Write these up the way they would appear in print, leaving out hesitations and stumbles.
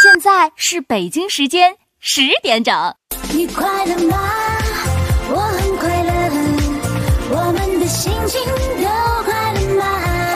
现在是北京时间10点整。 你快乐吗？我很快乐，我们的心情都快乐吗？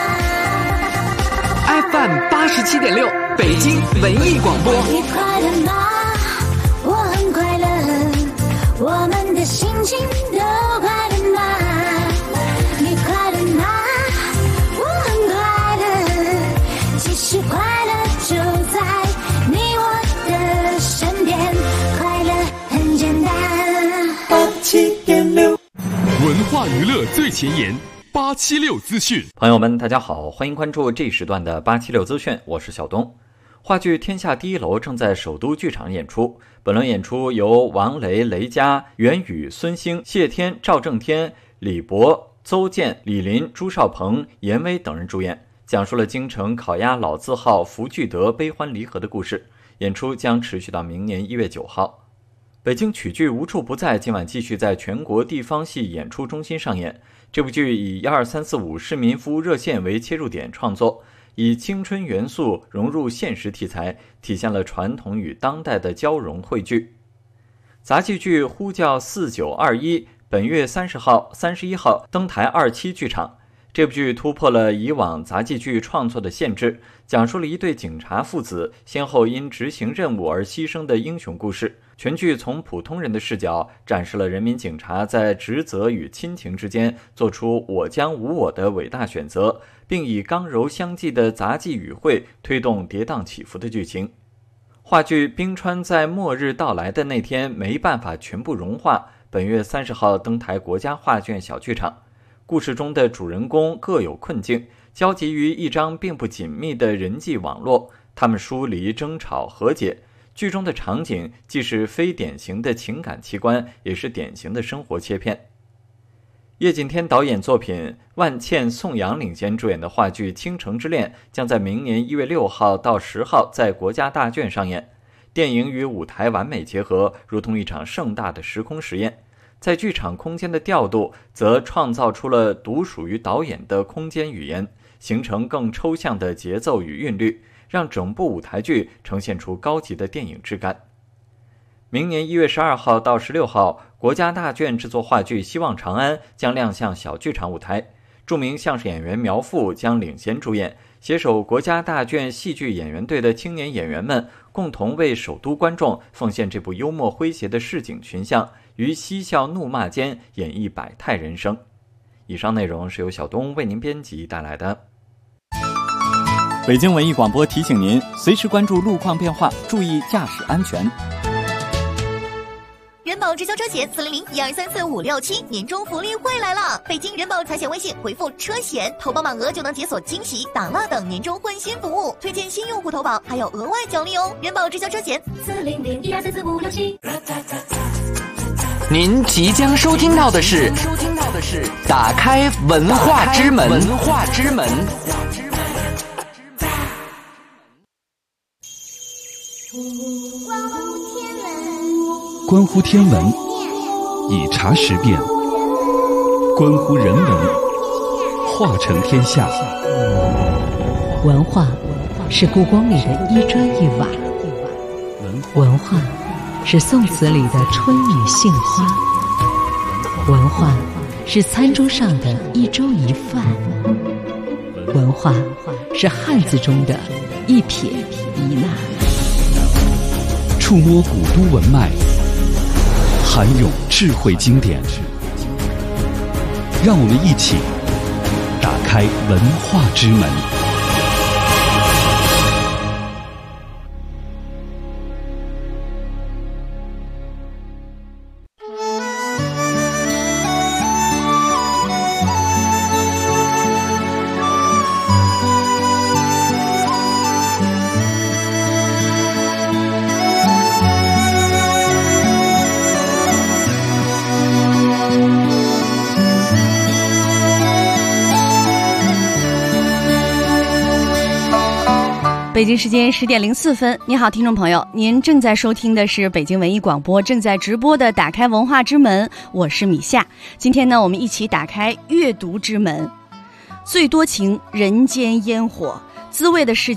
FM 87.6北京文艺广播。 你快乐吗？我很快乐，我们的心情都快乐吗？你快乐吗？我很快乐，其实快乐就在你我的身边，快乐很简单。87.6 文化娱乐最前沿，876资讯。 朋友们大家好，欢迎关注这一时段的876资讯，我是小东。话剧《天下第一楼》正在首都剧场演出，本轮演出由王雷、雷佳、袁宇、孙兴、谢天、赵正天、李博、邹健、李林、朱少鹏、严威等人主演，讲述了京城烤鸭老字号福聚德悲欢离合的故事。演出将持续到明年1月9号。北京曲剧无处不在今晚继续在全国地方戏演出中心上演。这部剧以12345市民服务热线为切入点创作，以青春元素融入现实题材，体现了传统与当代的交融汇聚。杂技剧《呼叫4921》本月30号、31号登台27剧场。这部剧突破了以往杂技剧创作的限制，讲述了一对警察父子先后因执行任务而牺牲的英雄故事。全剧从普通人的视角展示了人民警察在职责与亲情之间做出我将无我的伟大选择，并以刚柔相济的杂技语汇推动跌宕起伏的剧情。话剧《冰川在末日到来的那天没办法全部融化》本月30号登台国家画卷小剧场。故事中的主人公各有困境，交集于一张并不紧密的人际网络，他们疏离、争吵、和解。剧中的场景既是非典型的情感奇观，也是典型的生活切片。叶锦添导演作品，万茜、宋阳领衔主演的话剧《倾城之恋》将在明年1月6号到10号在国家大卷上演。电影与舞台完美结合，如同一场盛大的时空实验。在剧场空间的调度，则创造出了独属于导演的空间语言，形成更抽象的节奏与韵律，让整部舞台剧呈现出高级的电影质感。明年1月12号到16号，国家大卷制作话剧《希望长安》将亮相小剧场舞台，著名相声演员苗阜将领衔主演，携手国家大卷戏剧演员队的青年演员们，共同为首都观众奉献这部幽默诙谐的市井群像，于嬉笑怒骂间演绎百态人生。以上内容是由小东为您编辑带来的。北京文艺广播提醒您，随时关注路况变化，注意驾驶安全。 人保直销车险400-1234-567年终福利会来了！北京人保财险微信回复车险，投保满额就能解锁惊喜、打蜡等年终换新服务，推荐新用户投保还有额外奖励哦！人保直销车险400-1234-567。 您即将收听到的是打开文化之门。 关乎天文，以察时变；关乎人文，化成天下。 文化是故宫里的一砖一瓦，文化是宋词里的春雨杏花，文化是餐桌上的一粥一饭，文化是汉字中的一撇一捺。 触摸古都文脉，涵咏智慧经典，让我们一起打开文化之门。 北京时间10点04分，你好，听众朋友，您正在收听的是北京文艺广播正在直播的打开文化之门，我是米夏。今天呢，我们一起打开阅读之门。最多情人间烟火，滋味的世界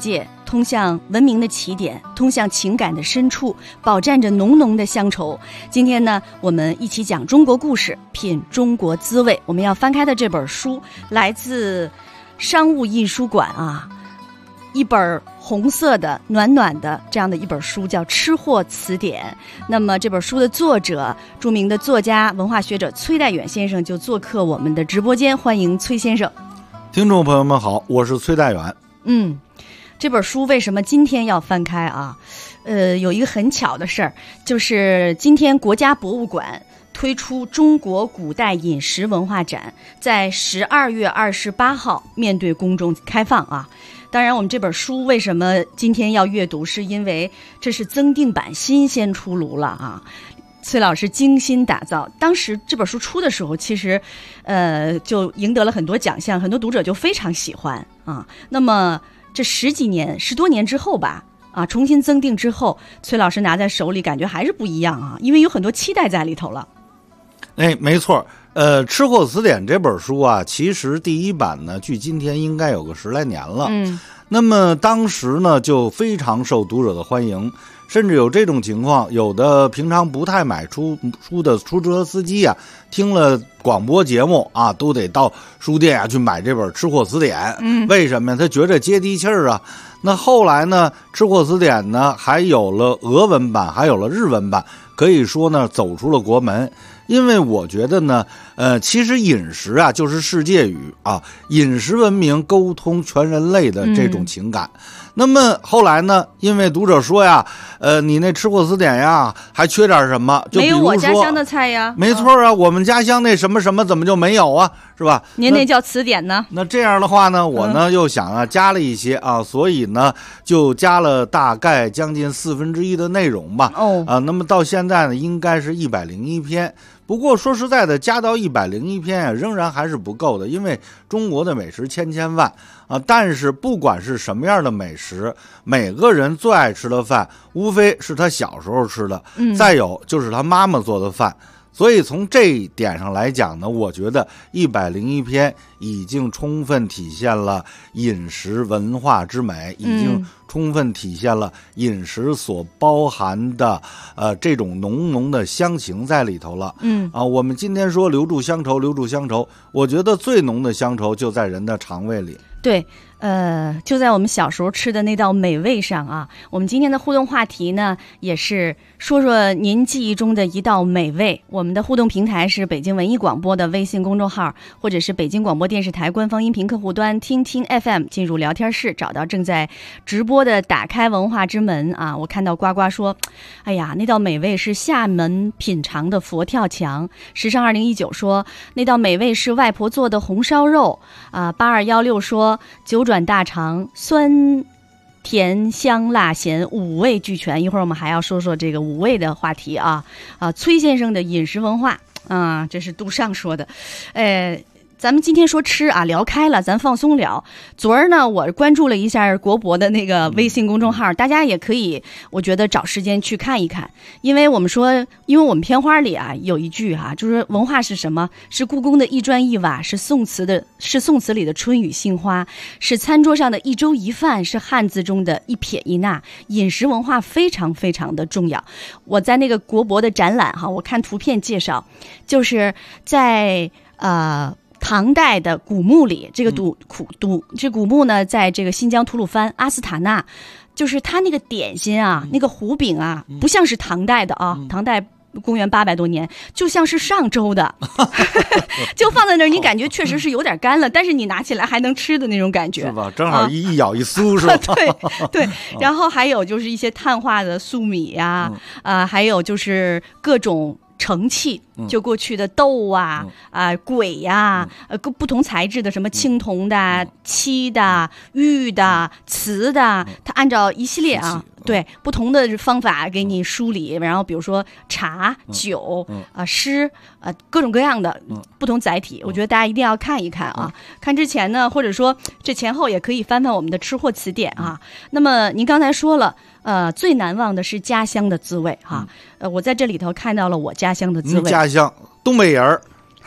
通向文明的起点，通向情感的深处，饱蘸着浓浓的乡愁。今天呢，我们一起讲中国故事，品中国滋味。我们要翻开的这本书来自商务印书馆啊，一本红色的暖暖的这样的一本书，叫《吃货词典》。那么这本书的作者，著名的作家、文化学者崔代远先生就做客我们的直播间，欢迎崔先生。 听众朋友们好，我是崔代远。 这本书为什么今天要翻开啊？有一个很巧的事儿，就是今天国家博物馆推出中国古代饮食文化展，在12月28号面对公众开放啊。当然我们这本书为什么今天要阅读，是因为这是增订版新鲜出炉了啊。崔老师精心打造，当时这本书出的时候，其实就赢得了很多奖项，很多读者就非常喜欢啊。那么这10多年之后吧，啊，重新增订之后，崔老师拿在手里感觉还是不一样啊，因为有很多期待在里头了。 没错，吃货词典这本书啊，其实第一版呢，距今天应该有个10来年了。那么当时呢，就非常受读者的欢迎，甚至有这种情况，有的平常不太买书的出租车司机啊，听了广播节目啊，都得到书店啊去买这本吃货词典。为什么呀？他觉着接地气儿啊。那后来呢，吃货词典呢，还有了俄文版，还有了日文版，可以说呢，走出了国门。因为我觉得呢，其实饮食啊就是世界语啊，饮食文明沟通全人类的这种情感。那么后来呢，因为读者说呀，你那吃货词典呀还缺点什么，就比如说没有我家乡的菜呀。 没错啊，我们家乡那什么什么怎么就没有啊，是吧？ 您那叫词典呢？ 那这样的话呢，我呢又想啊加了一些啊，所以呢就加了大概将近1/4的内容吧。那么到现在呢，应该是101篇。不过说实在的，加到101篇啊，仍然还是不够的，因为中国的美食千万啊。但是不管是什么样的美食，每个人最爱吃的饭，无非是他小时候吃的，再有就是他妈妈做的饭。所以从这一点上来讲呢，我觉得101篇已经充分体现了饮食文化之美，已经充分体现了饮食所包含的这种浓浓的乡情在里头了。我们今天说留住乡愁，留住乡愁，我觉得最浓的乡愁就在人的肠胃里。 对，就在我们小时候吃的那道美味上啊。我们今天的互动话题呢，也是说说您记忆中的一道美味。我们的互动平台是北京文艺广播的微信公众号，或者是北京广播电视台官方音频客户端听听 FM， 进入聊天室，找到正在直播的打开文化之门啊。我看到呱呱说，哎呀，那道美味是厦门品尝的佛跳墙。时尚2019说，那道美味是外婆做的红烧肉啊。8216说，九转大肠，酸甜香辣咸5味俱全。一会儿我们还要说说这个5味的话题啊。崔先生的饮食文化啊，这是杜尚说的。咱们今天说吃啊，聊开了，咱放松聊。昨儿呢，我关注了一下国博的那个微信公众号，大家也可以，我觉得找时间去看一看。因为我们片花里啊有一句哈，就是文化是什么？是故宫的一砖一瓦，是宋词里的春雨杏花，是餐桌上的一粥一饭，是汉字中的一撇一捺。饮食文化非常非常的重要。我在那个国博的展览哈，我看图片介绍，就是在唐代的古墓里，这个这古墓呢，在这个新疆吐鲁番阿斯塔纳，就是它那个点心啊，那个糊饼啊，不像是唐代的啊，唐代公元800多年，就像是上周的，就放在那儿，你感觉确实是有点干了，但是你拿起来还能吃的那种感觉， 是吧？正好一咬一酥，是吧？ 对。然后还有就是一些碳化的粟米呀，还有就是各种盛器，就过去的豆啊、簋呀、不同材质的，什么青铜的、漆的、玉的、瓷的，它按照一系列啊，对不同的方法给你梳理，然后比如说茶、酒诗各种各样的不同载体，我觉得大家一定要看一看啊。看之前呢，或者说这前后也可以翻翻我们的吃货词典啊。那么您刚才说了。最难忘的是家乡的滋味哈。我在这里头看到了我家乡的滋味。 家乡东北人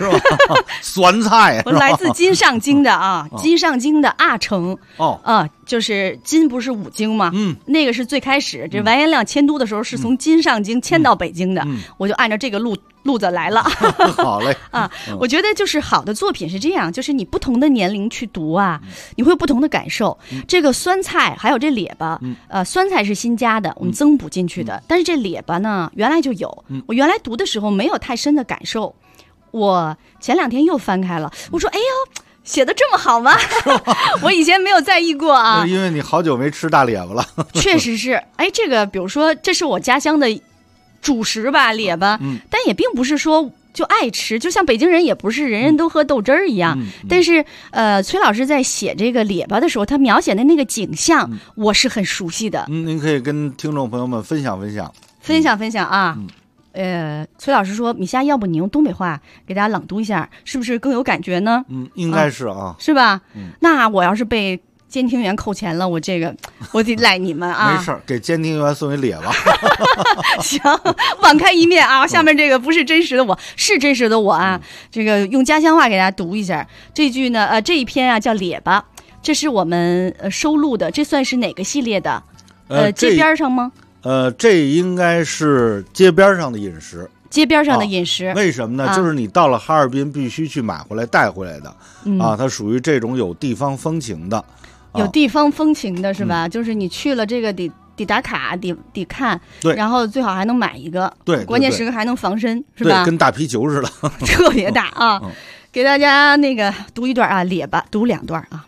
是吧？酸菜， 我来自金上京的啊，金上京的阿城就是金不是5京吗？那个是最开始这完颜亮迁都的时候是从金上京迁到北京的，我就按照这个路子来了。 好嘞啊，我觉得就是好的作品是这样，就是你不同的年龄去读啊，你会有不同的感受。这个酸菜还有这列巴，酸菜是新加的，我们增补进去的，但是这列巴呢原来就有，我原来读的时候没有太深的感受，我前2天又翻开了，我说哎呦。写的这么好吗？我以前没有在意过啊， 因为你好久没吃大列巴了。 确实是，哎，这个比如说，这是我家乡的主食吧，列巴，但也并不是说就爱吃，就像北京人也不是人人都喝豆汁儿一样。但是崔老师在写这个列巴的时候，他描写的那个景象，我是很熟悉的。 您可以跟听众朋友们分享啊。崔老师说，米夏，要不你用东北话给大家朗读一下，是不是更有感觉呢？ 应该是啊， 是吧？那我要是被监听员扣钱了，我得赖你们啊！ 没事，给监听员送一列巴。 行，网开一面啊！下面这个不是真实的我，是真实的我啊！这个用家乡话给大家读一下这句呢，这一篇啊叫列巴，这是我们收录的，这算是哪个系列的？街边上吗？ 这应该是街边上的饮食。 街边上的饮食， 为什么呢？就是你到了哈尔滨必须去买回来带回来的它属于这种有地方风情的， 有地方风情的是吧？就是你去了这个得打卡，得看， 对， 然后最好还能买一个， 对， 关键时刻还能防身，是吧？ 对，跟大皮球似的， 特别大啊！给大家那个读一段啊，列巴，读2段啊，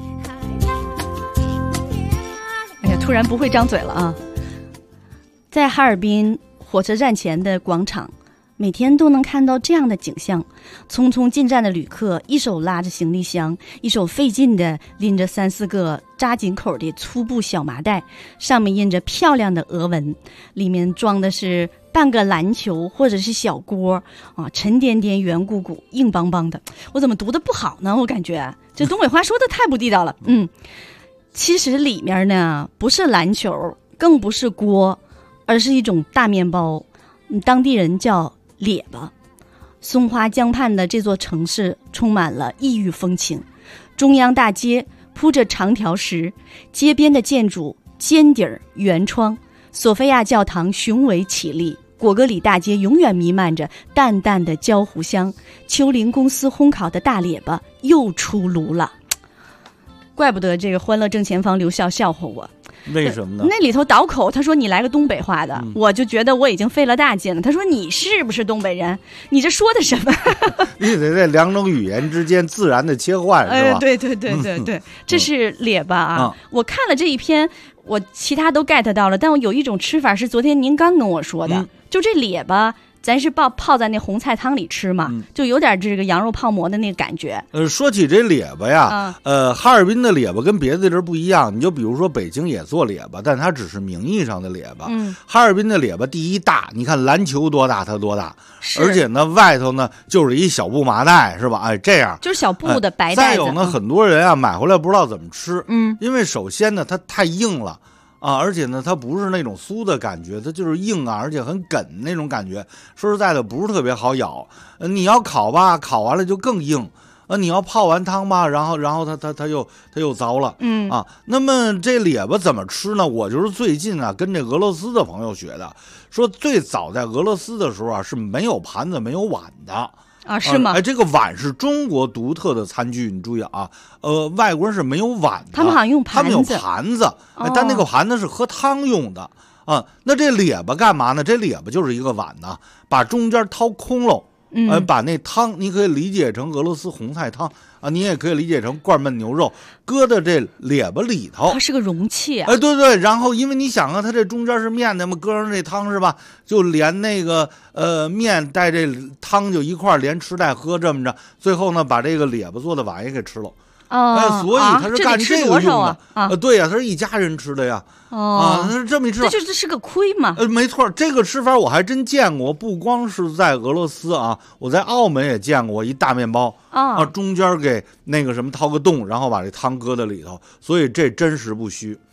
哎呀，突然不会张嘴了啊！在哈尔滨火车站前的广场，每天都能看到这样的景象：匆匆进站的旅客，一手拉着行李箱，一手费劲地拎着3、4个扎紧口的粗布小麻袋，上面印着漂亮的俄文，里面装的是半个篮球或者是小锅啊，沉甸甸、圆鼓鼓、硬邦邦的。我怎么读的不好呢？我感觉这东北话说的太不地道了。其实里面呢不是篮球，更不是锅，而是一种大面包，当地人叫列巴。松花江畔的这座城市充满了异域风情，中央大街铺着长条石，街边的建筑尖底儿圆窗，索菲亚教堂雄伟绮丽，果戈里大街永远弥漫着淡淡的焦糊香，丘陵公司烘烤的大列巴又出炉了。怪不得这个欢乐正前方刘笑笑话我， 为什么呢？ 那里头倒口，他说你来个东北话的，我就觉得我已经费了大劲了。他说你是不是东北人？你这说的什么？ 你得在2种语言之间自然的切换，是吧？ 对，这是列巴啊！我看了这一篇，我其他都 get 到了，但我有一种吃法是昨天您刚跟我说的，就这列巴。咱是泡在那红菜汤里吃嘛，就有点这个羊肉泡馍的那个感觉。 说起这列巴呀，哈尔滨的列巴跟别的地儿不一样。你就比如说北京也做列巴，但它只是名义上的列巴。哈尔滨的列巴第一大，你看篮球多大它多大，而且呢外头呢就是一小布麻袋，是吧？哎，这样就是小布的白袋子。 再有呢，很多人啊买回来不知道怎么吃，因为首先呢它太硬了。而且呢，它不是那种酥的感觉，它就是硬啊，而且很梗那种感觉。说实在的，不是特别好咬。你要烤吧，烤完了就更硬。你要泡完汤吧，然后它又糟了。那么这列巴怎么吃呢？我就是最近啊跟这俄罗斯的朋友学的，说最早在俄罗斯的时候啊是没有盘子没有碗的。 是吗？ 这个碗是中国独特的餐具，你注意啊。外国人是没有碗的， 他们好像用盘子， 他们有盘子，但那个盘子是喝汤用的啊。那这列巴干嘛呢？这列巴就是一个碗呢，把中间掏空喽。把那汤你可以理解成俄罗斯红菜汤啊，你也可以理解成罐焖牛肉，搁在这列巴里头。 它是个容器啊。 对，然后因为你想啊，它这中间是面的嘛，搁上这汤是吧？就连那个面带这汤就一块连吃带喝，这么着，最后呢把这个列巴做的碗也给吃了。所以他是干这个用的对呀，他是一家人吃的呀。他是这么一吃， 这是个亏嘛。 没错，这个吃法我还真见过，不光是在俄罗斯啊，我在澳门也见过一大面包中间给那个什么掏个洞，然后把这汤搁在里头，所以这真实不虚。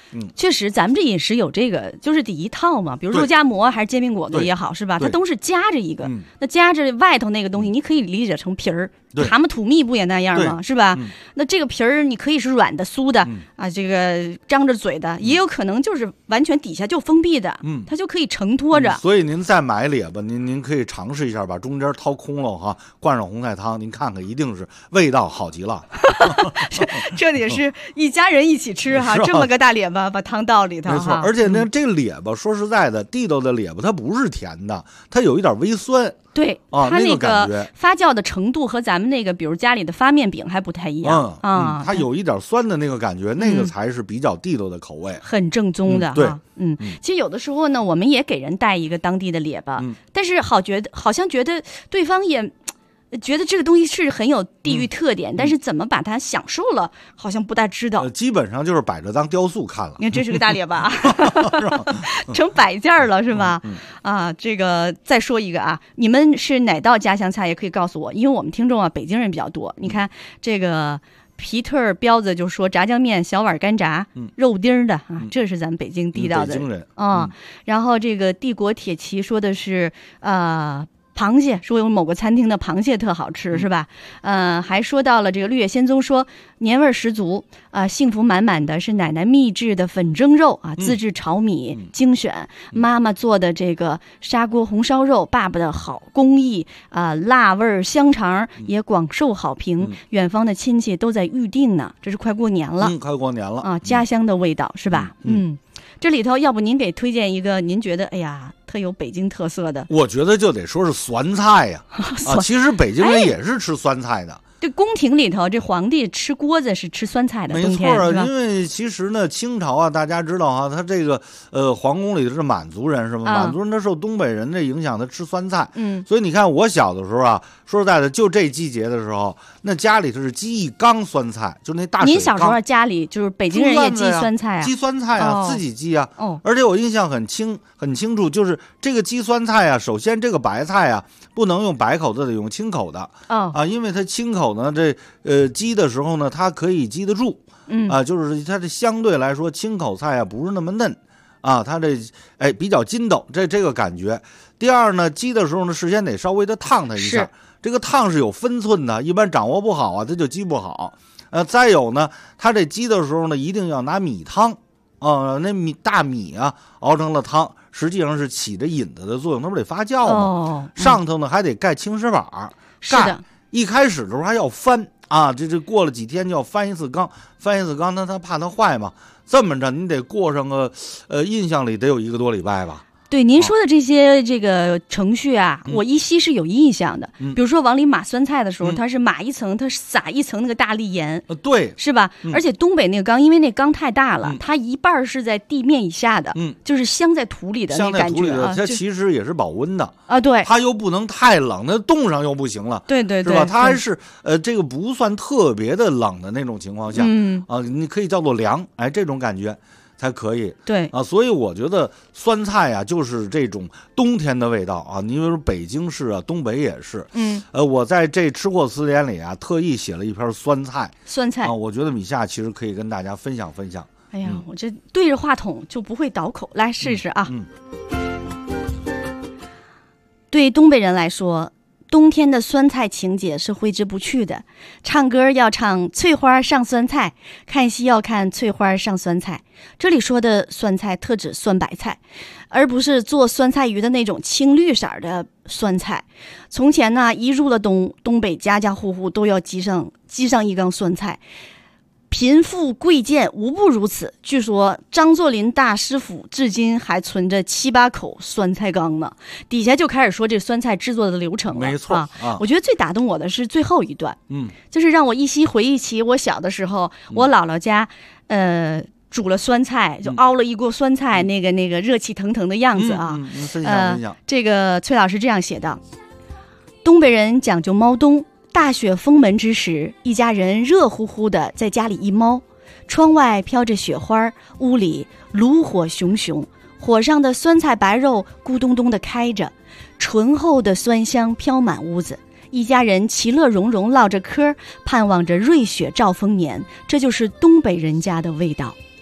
确实咱们这饮食有这个就是得一套嘛，比如肉夹馍还是煎饼果子也好，是吧？它都是夹着一个，那夹着外头那个东西，你可以理解成皮儿。蛤蟆吐蜜不也那样吗？是吧？那这个皮儿你可以是软的、酥的啊，这个张着嘴的，也有可能就是完全底下就封闭的，它就可以承托着。 所以您再买列巴，您可以尝试一下，把中间掏空了哈，灌上红菜汤，您看看，一定是味道好极了。 这得是一家人一起吃哈，这么个大列巴把汤倒里头， 没错。而且呢，这个列巴说实在的，地道的列巴它不是甜的，它有一点微酸。 对，它那个发酵的程度和咱们那个，比如家里的发面饼还不太一样它有一点酸的那个感觉，那个才是比较地道的口味， 很正宗的。 对， 其实有的时候呢，我们也给人带一个当地的列巴，但是好像觉得对方也觉得这个东西是很有地域特点，但是怎么把它享受了，好像不大知道。 基本上就是摆着当雕塑看了。 你看，这是个大列巴，成摆件了是吧？这个再说一个啊，你们是哪道家乡菜也可以告诉我，因为我们听众啊，北京人比较多。你看这个皮特彪子就说炸酱面、小碗干炸、肉丁的啊，这是咱们北京地道的。 北京人然后这个帝国铁骑说的是螃蟹，说有某个餐厅的螃蟹特好吃，是吧？还说到了这个绿野仙踪，说年味十足幸福满满的是奶奶秘制的粉蒸肉啊，自制炒米精选，妈妈做的这个砂锅红烧肉，爸爸的好工艺辣味香肠也广受好评，远方的亲戚都在预定呢，这是快过年了， 快过年了家乡的味道是吧？这里头要不您给推荐一个您觉得哎呀特有北京特色的？ 我觉得就得说是酸菜呀其实北京人也是吃酸菜的。 这宫廷里头，这皇帝吃锅子是吃酸菜的， 没错啊。因为其实呢，清朝啊，大家知道啊，他这个皇宫里的是满族人是吧？满族人他受东北人的影响，他吃酸菜。所以你看我小的时候啊，说实在的，就这季节的时候，那家里头是积一缸酸菜，就那大水缸。 您小时候家里就是北京人也积酸菜啊？ 积酸菜啊，自己积啊。而且我印象很清楚，就是这个积酸菜啊，首先这个白菜啊，不能用白口的，得用青口的。因为它青口呢，积的时候呢，它可以积得住。就是它这相对来说青口菜啊不是那么嫩它这比较筋斗这个感觉。第二呢，积的时候呢，事先得稍微的烫它一下，这个烫是有分寸的，一般掌握不好啊，它就积不好。再有呢，它这积的时候呢，一定要拿米汤那大米啊熬成了汤，实际上是起着引子的作用，它不得发酵吗？上头呢还得盖青石板，盖一开始的时候还要翻这过了几天就要翻一次缸，那他怕它坏嘛。这么着你得过上个印象里得有1个多礼拜吧。 对您说的这些这个程序啊，我依稀是有印象的。比如说往里码酸菜的时候，它是码一层，它撒一层那个大粒盐， 对， 是吧？而且东北那个缸，因为那缸太大了，它一半是在地面以下的，就是镶在土里的那感觉它其实也是保温的对， 它又不能太冷，那冻上又不行了， 对对对， 是吧？它还是这个不算特别的冷的那种情况下，你可以叫做凉，这种感觉才可以。 对所以我觉得酸菜啊，就是这种冬天的味道因为北京市啊，东北也是。我在这吃货词典里啊，特意写了一篇酸菜我觉得米夏其实可以跟大家分享分享。 哎呀，我这对着话筒就不会倒口，来试试啊。对东北人来说，冬天的酸菜情节是挥之不去的。唱歌要唱翠花上酸菜，看戏要看翠花上酸菜。这里说的酸菜特指酸白菜，而不是做酸菜鱼的那种青绿色的酸菜。从前呢，一入了冬，东北家家户户都要积上一缸酸菜。贫富贵贱无不如此。据说张作霖大师傅至今还存着7、8口酸菜缸呢。底下就开始说这酸菜制作的流程了。 没错我觉得最打动我的是最后一段，就是让我依稀回忆起我小的时候，我姥姥家煮了酸菜，就熬了一锅酸菜，那个热气腾腾的样子分享这个崔老师这样写道：东北人讲究猫冬。大雪封门之时，一家人热乎乎的在家里一猫，窗外飘着雪花，屋里炉火熊熊，火上的酸菜白肉咕咚咚的开着，醇厚的酸香飘满屋子。一家人其乐融融唠着嗑，盼望着瑞雪兆丰年，这就是东北人家的味道。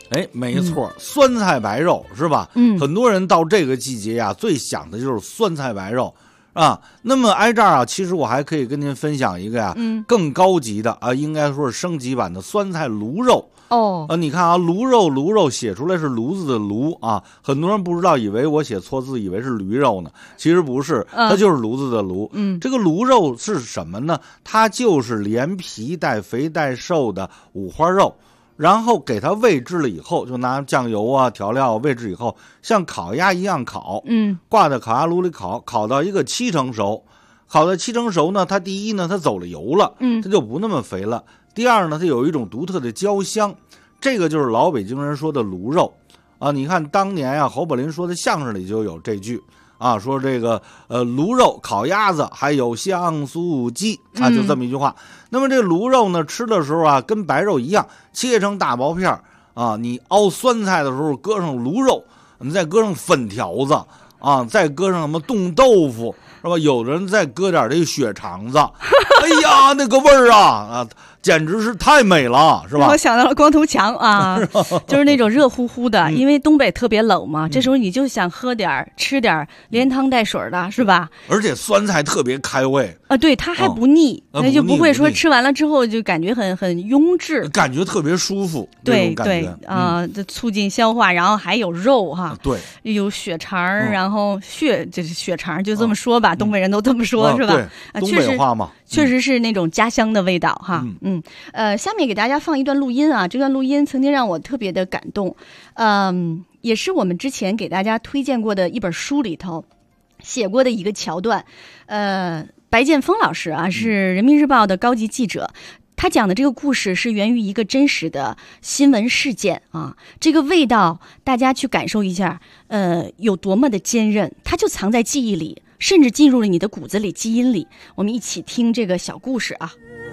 哎，没错，酸菜白肉是吧？很多人到这个季节呀，最想的就是酸菜白肉啊。那么挨这儿啊，其实我还可以跟您分享一个呀，更高级的啊，应该说是升级版的酸菜卤肉。你看啊，卤肉写出来是炉子的炉啊，很多人不知道，以为我写错字，以为是驴肉呢，其实不是，它就是炉子的炉。这个卤肉是什么呢？它就是连皮带肥带瘦的五花肉，然后给它煨制了以后，就拿酱油啊调料煨制以后，像烤鸭一样烤，挂在烤鸭炉里烤，烤到一个7成熟。烤到7成熟呢，它第一呢，它走了油了，它就不那么肥了。第二呢，它有一种独特的焦香，这个就是老北京人说的卤肉啊。你看当年啊，侯宝林说的相声里就有这句啊，说这个卤肉烤鸭子还有香酥鸡啊，就这么一句话。那么这卤肉呢，吃的时候啊，跟白肉一样，切成大薄片啊。你熬酸菜的时候搁上卤肉，你再搁上粉条子啊，再搁上什么冻豆腐。是吧？有人再搁点这血肠子，哎呀，那个味儿啊，简直是太美了，是吧？ 我想到了光头强啊，就是那种热乎乎的，因为东北特别冷嘛，这时候你就想吃点连汤带水的，是吧？ 而且酸菜特别开胃啊，对，它还不腻，那就不会说吃完了之后就感觉很壅滞， 感觉特别舒服。 对对啊，促进消化，然后还有肉哈， 对， 有血肠，然后就是血肠，就这么说吧，东北人都这么说，是吧？ 对，东北话嘛， 确实是那种家乡的味道哈。下面给大家放一段录音啊，这段录音曾经让我特别的感动，也是我们之前给大家推荐过的一本书里头写过的一个桥段。白建峰老师啊，是人民日报的高级记者。他讲的这个故事是源于一个真实的新闻事件啊，这个味道大家去感受一下，有多么的坚韧，它就藏在记忆里，甚至进入了你的骨子里、基因里。我们一起听这个小故事啊。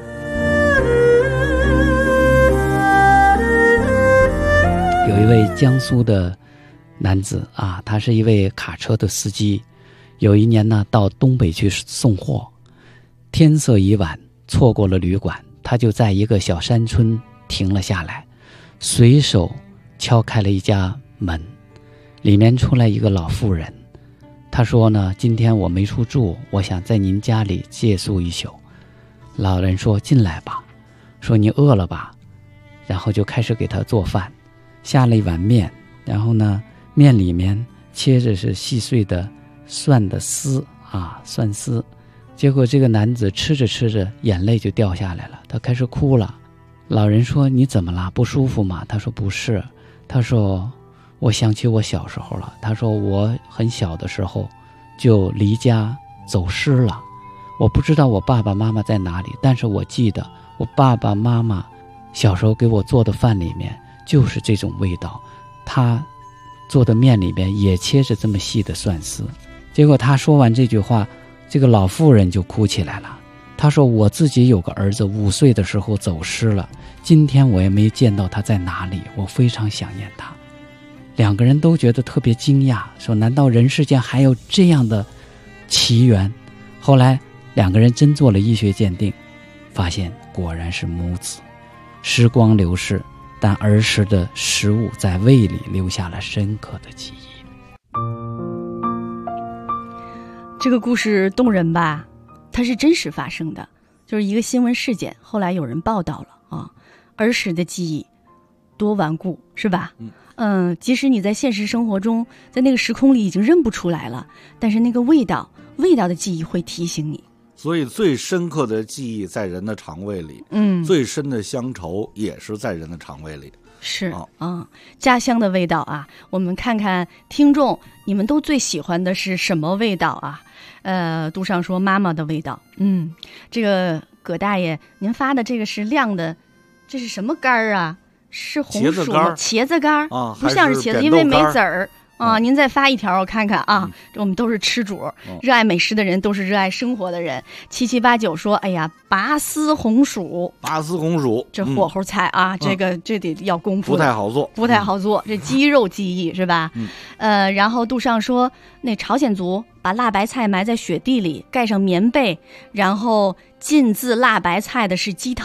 有一位江苏的男子啊，他是一位卡车的司机。有一年呢，到东北去送货，天色已晚，错过了旅馆，他就在一个小山村停了下来，随手敲开了一家门，里面出来一个老妇人。他说呢，今天我没处住，我想在您家里借宿一宿。老人说，进来吧，说你饿了吧，然后就开始给他做饭，下了一碗面，然后呢，面里面切着是细碎的蒜的丝啊，蒜丝。结果这个男子吃着吃着，眼泪就掉下来了，他开始哭了。老人说，你怎么了？不舒服吗？他说不是。他说，我想起我小时候了。他说，我很小的时候就离家走失了，我不知道我爸爸妈妈在哪里，但是我记得我爸爸妈妈小时候给我做的饭里面就是这种味道，他做的面里面也切着这么细的蒜丝。结果他说完这句话，这个老妇人就哭起来了。他说，我自己有个儿子5岁的时候走失了，今天我也没见到他在哪里，我非常想念他。两个人都觉得特别惊讶，说难道人世间还有这样的奇缘？后来两个人真做了医学鉴定，发现果然是母子。时光流逝，但儿时的食物在胃里留下了深刻的记忆。 这个故事动人吧？它是真实发生的，就是一个新闻事件，后来有人报道了啊。儿时的记忆多顽固，是吧？即使你在现实生活中，在那个时空里已经认不出来了，但是那个味道的记忆会提醒你。 所以最深刻的记忆在人的肠胃里，最深的乡愁也是在人的肠胃里。 是家乡的味道啊！我们看看听众，你们都最喜欢的是什么味道啊？杜尚说妈妈的味道。这个葛大爷，您发的这个是亮的，这是什么干儿啊？是红薯吗？茄子干啊，不像是茄子，因为没籽儿。您再发一条我看看啊，我们都是吃主，热爱美食的人都是热爱生活的人。7789说，哎呀，拔丝红薯，这火候菜啊，这得要功夫， 不太好做， 这肌肉记忆是吧？然后杜尚说，那朝鲜族把辣白菜埋在雪地里，盖上棉被，然后浸渍辣白菜的是鸡汤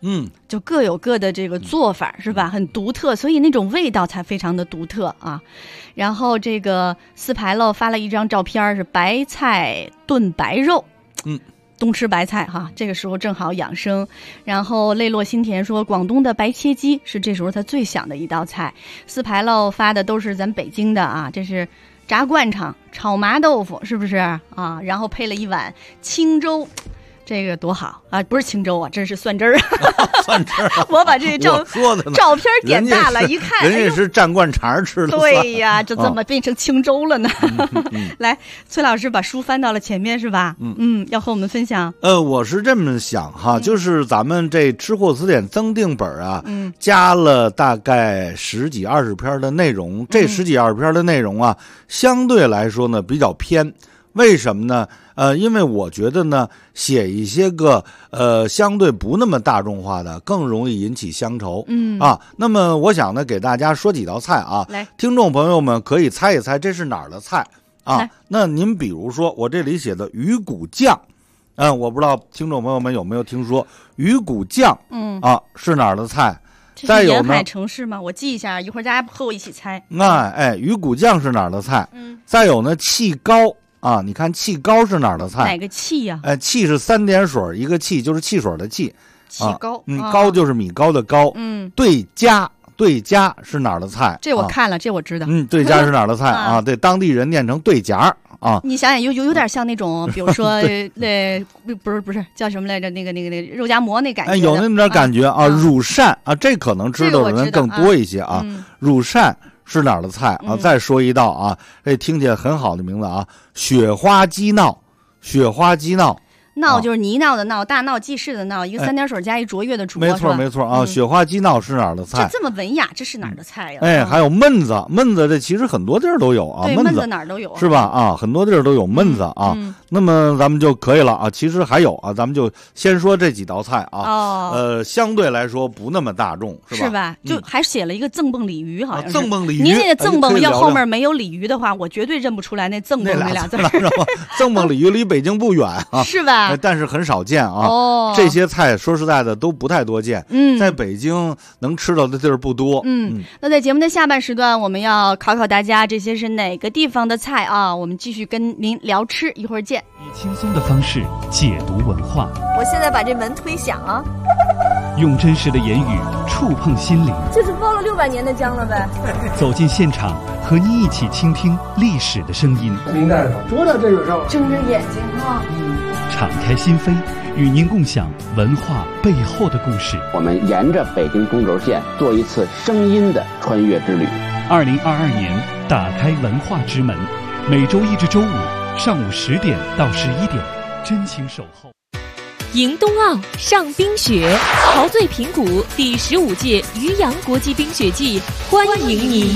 就各有各的这个做法，是吧？很独特，所以那种味道才非常的独特啊。然后这个四牌楼发了一张照片，是白菜炖白肉，冬吃白菜哈，这个时候正好养生。然后泪落心田说，广东的白切鸡是这时候他最想的一道菜。四牌楼发的都是咱北京的啊，这是炸灌肠、炒麻豆腐，是不是啊？然后配了一碗清粥。这个多好啊！不是清粥啊，这是蒜汁儿。 蒜汁儿， 我把这照片点大了，一看， 人家是蘸灌肠吃的。 对呀，这怎么变成清粥了呢？来，崔老师把书翻到了前面是吧？要和我们分享。 我是这么想哈，就是咱们这吃货词典增订本啊，加了大概10几20篇的内容，这10几20篇的内容啊，相对来说呢比较偏。为什么呢？因为我觉得呢，写一些个相对不那么大众化的，更容易引起乡愁。那么我想呢，给大家说几道菜啊，听众朋友们可以猜一猜这是哪儿的菜啊？那您比如说我这里写的鱼骨酱，我不知道听众朋友们有没有听说鱼骨酱？是哪儿的菜？ 这是沿海城市吗？我记一下，一会儿大家和我一起猜。 鱼骨酱是哪儿的菜？再有呢，气糕。你看气糕是哪儿的菜？ 哪个气呀？ 气是3点水一个气，就是汽水的气。 气糕， 糕就是米糕的糕。对家是哪儿的菜？ 这我看了，这我知道。 对家是哪儿的菜啊？对，当地人念成对夹啊。 你想想，有点像那种，比如说不是叫什么来着？那个肉夹馍那感觉。 有那么点感觉啊。乳扇啊，这可能知道的人更多一些啊。乳扇是哪儿的菜啊？再说一道啊，这听起来很好的名字啊，雪花鸡闹。闹就是泥闹的闹，大闹记事的闹，一个3点水加一卓越的卓。 没错啊，雪花鸡闹是哪儿的菜？ 这么文雅，这是哪儿的菜呀？ 还有焖子这其实很多地儿都有啊。 对，焖子哪儿都有， 是吧？很多地儿都有焖子啊。那么咱们就可以了啊。其实还有啊，咱们就先说这几道菜啊。相对来说不那么大众，是吧？ 就还写了一个赠蹦鲤鱼，好像是。 赠蹦鲤鱼， 您那赠蹦要后面没有鲤鱼的话，我绝对认不出来那赠蹦那俩字。 赠蹦鲤鱼离北京不远啊， 是吧？ 但是很少见啊。这些菜说实在的都不太多见。在北京能吃到的地儿不多。 那在节目的下半时段，我们要考考大家，这些是哪个地方的菜啊？我们继续跟您聊吃，一会儿见。 以轻松的方式解读文化。 我现在把这门推响啊。 用真实的言语触碰心灵。 这是包了600年的姜了呗。 走进现场，和你一起倾听历史的声音。 明白了，说到这个时候， 睁着眼睛啊。 敞开心扉，与您共享文化背后的故事。 我们沿着北京中轴线做一次声音的穿越之旅。 2022年打开文化之门，每周1至周5上午10点到11点，真情守候。 迎冬奥，上冰雪，陶醉平谷第15届渔阳国际冰雪季欢迎您。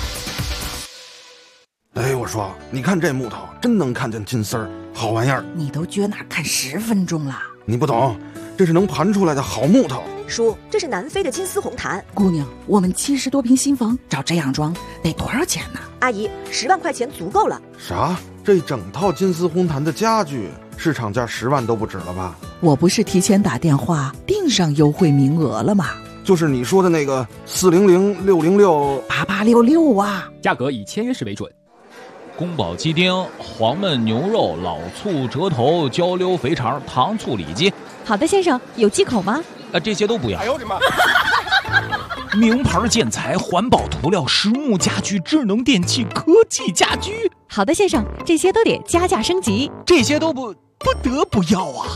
我说，你看这木头，真能看见金丝儿，好玩意儿。 你都撅哪看10分钟了？ 你不懂，这是能盘出来的好木头。 叔，这是南非的金丝红檀。 姑娘，我们70多平新房找这样装得多少钱呢？ 阿姨，10万块钱足够了。 啥？这整套金丝红檀的家具市场价10万都不止了吧？ 我不是提前打电话订上优惠名额了吗？ 就是你说的那个400、606、 8866啊， 价格以签约时为准。宫保鸡丁、黄焖牛肉、老醋、折头、焦溜肥肠、糖醋里脊。 好的，先生，有忌口吗？ 这些都不要。 哎呦我的妈！ 名牌建材、环保涂料、实木家居、智能电器、科技家居。 好的，先生，这些都得加价升级。 这些都不得不要啊！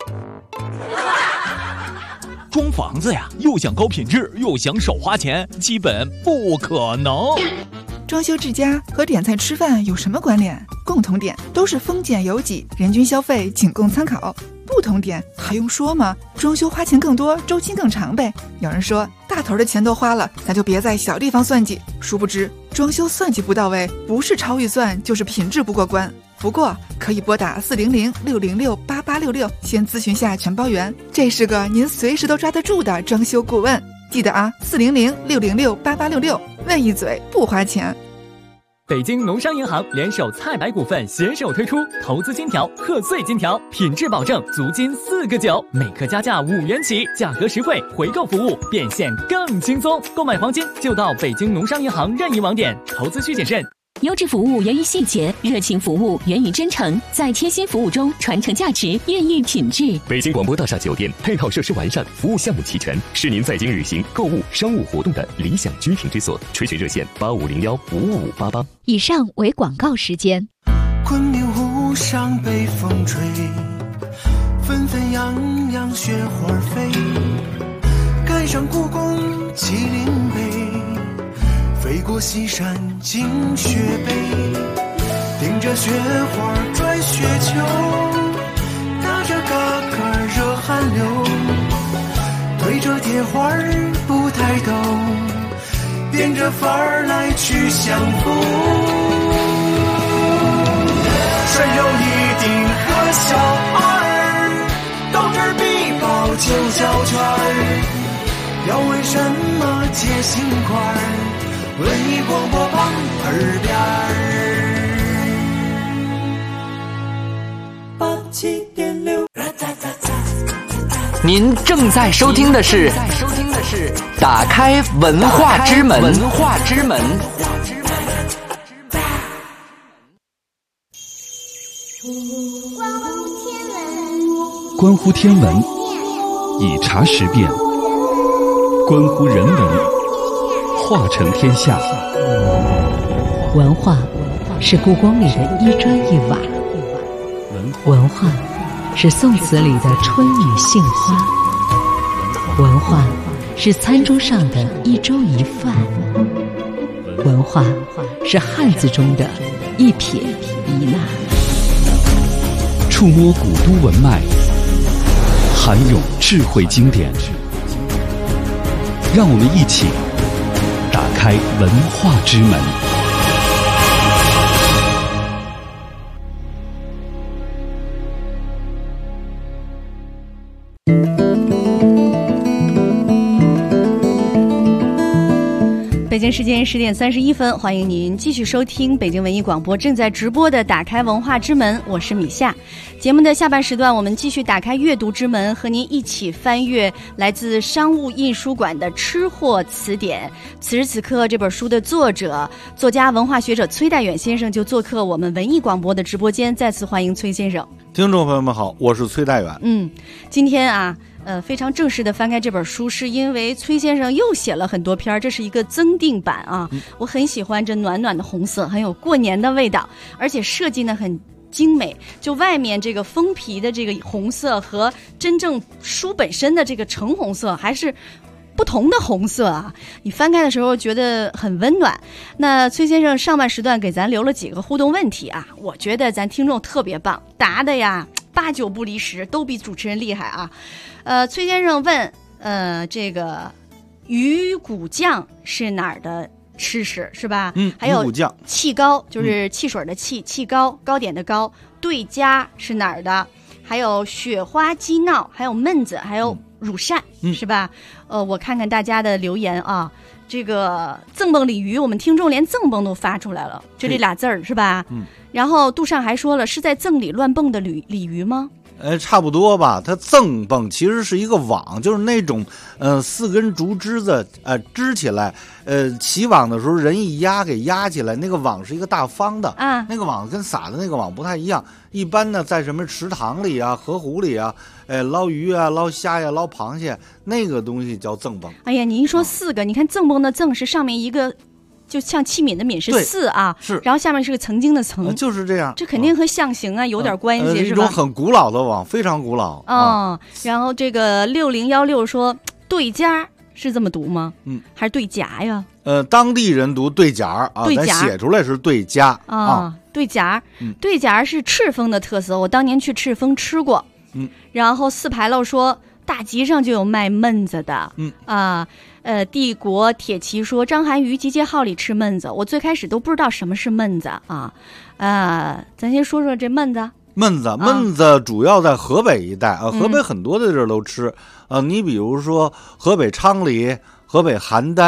装房子呀，又想高品质，又想少花钱，基本不可能。 装修之家和点菜吃饭有什么关联？共同点都是丰俭由己，人均消费仅供参考。不同点还用说吗？装修花钱更多，周期更长呗。有人说大头的钱都花了，咱就别在小地方算计。殊不知装修算计不到位，不是超预算就是品质不过关。不过可以拨打400、606、8866，先咨询下全包圆。这是个您随时都抓得住的装修顾问。记得啊，400、606、8866，问一嘴不花钱。 北京农商银行联手菜百股份携手推出投资金条、贺岁金条，品质保证，足金4个9，每颗加价5元起，价格实惠，回购服务变现更轻松。购买黄金就到北京农商银行任意网点，投资需谨慎。 优质服务源于细节，热情服务源于真诚，在贴心服务中传承价值，孕育品质。 北京广播大厦酒店配套设施完善，服务项目齐全，是您在京旅行、购物、商务活动的理想居停之所。垂询热线8501-55588。 以上为广告时间。 昆明湖上北风吹，纷纷扬扬雪花飞，赶上故宫麒麟碑，飞过西山惊雪北，顶着雪花转雪球，打着嘎嘎热汗流，推着铁环不抬头，变着法儿来去相逢。山有一顶和小二，斗智必报9角圈儿，要为什么结心块儿？文艺广播榜耳边87.6。 您正在收听的是打开文化之门。 关乎天文，以察时变；关乎人文，化成天下。 文化是故宫里的一砖一瓦，文化是宋词里的春雨杏花，文化是餐桌上的一粥一饭，文化是汉字中的一撇一捺。 触摸古都文脉，涵咏智慧经典，让我们一起打开文化之门。 北京时间10点31分，欢迎您继续收听北京文艺广播正在直播的打开文化之门，我是米夏。节目的下半时段，我们继续打开阅读之门，和您一起翻阅来自商务印书馆的吃货词典。此时此刻，这本书的作者、作家、文化学者崔代远先生就做客我们文艺广播的直播间，再次欢迎崔先生。 听众朋友们好，我是崔代远。 今天啊非常正式的翻开这本书，是因为崔先生又写了很多篇，这是一个增订版啊。我很喜欢这暖暖的红色，很有过年的味道，而且设计呢很精美，就外面这个封皮的这个红色和真正书本身的这个橙红色还是不同的红色啊，你翻开的时候觉得很温暖。那崔先生上半时段给咱留了几个互动问题啊，我觉得咱听众特别棒，答的呀8、9不离10，都比主持人厉害啊。崔先生问，这个鱼骨酱是哪儿的吃食是吧？还有气糕，就是汽水的气，气糕，糕点的糕。对家是哪儿的？还有雪花鸡闹，还有焖子，还有乳扇，是吧？我看看大家的留言啊。这个赠蹦鲤鱼，我们听众连赠蹦都发出来了，就这俩字儿是吧？然后杜尚还说了，是在赠里乱蹦的鲤鱼吗？ 差不多吧。它赠蹦其实是一个网，就是那种4根竹枝子支起来，起网的时候人一压给压起来，那个网是一个大方的啊。那个网跟撒的那个网不太一样。一般呢，在什么池塘里啊、河湖里啊，捞鱼啊、捞虾呀、捞螃蟹，那个东西叫赠蹦。 哎呀，你一说4个，你看赠蹦的赠是上面一个。就像器皿的皿是4啊， 是， 然后下面是个曾经的曾， 就是这样。 这肯定和象形啊有点关系，是吧？ 一种很古老的网，非常古老。 然后这个6016说对家是这么读吗？还是对夹呀？ 当地人读对夹啊，咱写出来是对家啊。 对夹，对夹是赤峰的特色，我当年去赤峰吃过。然后4牌楼说大集上就有卖焖子的。帝国铁骑说张涵予集结号里吃焖子，我最开始都不知道什么是焖子啊。咱先说说这焖子。 焖子主要在河北一带啊，河北很多的地儿都吃。你比如说河北昌黎、河北邯郸